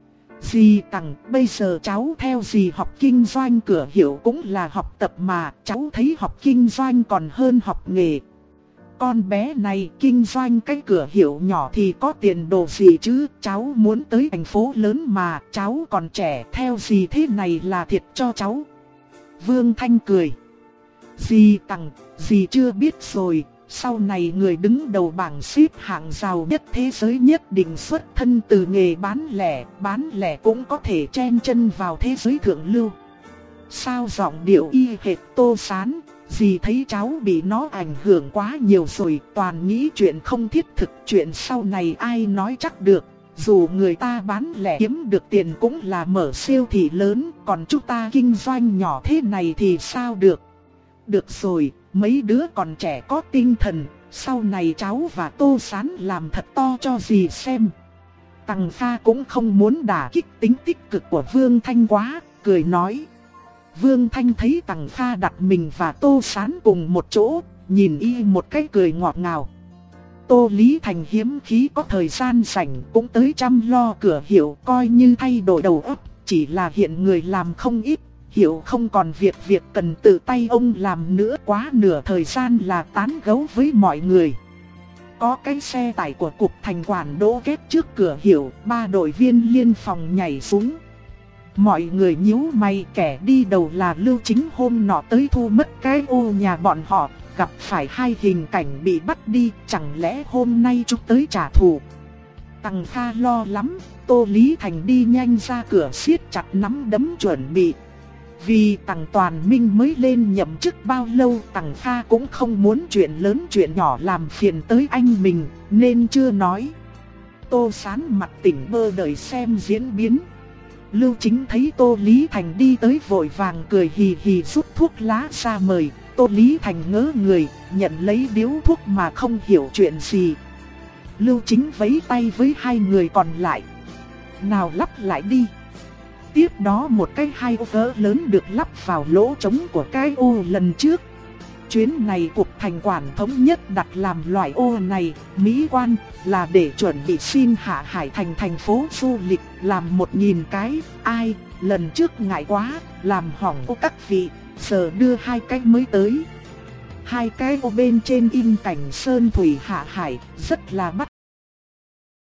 Dì Tằng, bây giờ cháu theo dì học kinh doanh cửa hiệu cũng là học tập mà, cháu thấy học kinh doanh còn hơn học nghề. Con bé này kinh doanh cái cửa hiệu nhỏ thì có tiền đồ gì chứ, cháu muốn tới thành phố lớn mà, cháu còn trẻ, theo dì thế này là thiệt cho cháu. Vương Thanh cười. Dì Tằng, dì chưa biết rồi. Sau này người đứng đầu bảng xếp hạng giàu nhất thế giới nhất định xuất thân từ nghề bán lẻ, bán lẻ cũng có thể chen chân vào thế giới thượng lưu. Sao giọng điệu y hệt Tô Sán, dì thấy cháu bị nó ảnh hưởng quá nhiều rồi, toàn nghĩ chuyện không thiết thực, chuyện sau này ai nói chắc được. Dù người ta bán lẻ kiếm được tiền cũng là mở siêu thị lớn, còn chúng ta kinh doanh nhỏ thế này thì sao được. Được rồi, mấy đứa còn trẻ có tinh thần, sau này cháu và Tô Sán làm thật to cho dì xem. Tằng Kha cũng không muốn đả kích tính tích cực của Vương Thanh quá, cười nói. Vương Thanh thấy Tằng Kha đặt mình và Tô Sán cùng một chỗ, nhìn y một cái cười ngọt ngào. Tô Lý Thành hiếm khí có thời gian rảnh cũng tới chăm lo cửa hiệu, coi như thay đổi đầu óc, chỉ là hiện người làm không ít. Hiểu không còn việc việc cần tự tay ông làm nữa, quá nửa thời gian là tán gẫu với mọi người. Có cái xe tải của cục thành quản đỗ ghét trước cửa hiệu, ba đội viên liên phòng nhảy xuống. Mọi người nhíu mày, kẻ đi đầu là Lưu Chính hôm nọ tới thu mất cái ô nhà bọn họ, gặp phải hai hình cảnh bị bắt đi, chẳng lẽ hôm nay chúng tới trả thù. Tằng Kha lo lắm, Tô Lý Thành đi nhanh ra cửa siết chặt nắm đấm chuẩn bị. Vì Tằng Toàn Minh mới lên nhậm chức bao lâu, Tằng Kha cũng không muốn chuyện lớn chuyện nhỏ làm phiền tới anh mình, nên chưa nói. Tô Sán mặt tỉnh bơ đợi xem diễn biến. Lưu Chính thấy Tô Lý Thành đi tới vội vàng cười hì hì rút thuốc lá ra mời. Tô Lý Thành ngớ người, nhận lấy điếu thuốc mà không hiểu chuyện gì. Lưu Chính vẫy tay với hai người còn lại. Nào lắp lại đi. Tiếp đó một cái hai ô cỡ lớn được lắp vào lỗ trống của cái ô lần trước. Chuyến này cục thành quản thống nhất đặt làm loại ô này, mỹ quan, là để chuẩn bị xin Hạ Hải thành thành phố du lịch, làm một nghìn cái. Ai, lần trước ngại quá, làm hỏng ô các vị, giờ đưa hai cái mới tới. Hai cái ô bên trên in cảnh sơn thủy Hạ Hải, rất là bắt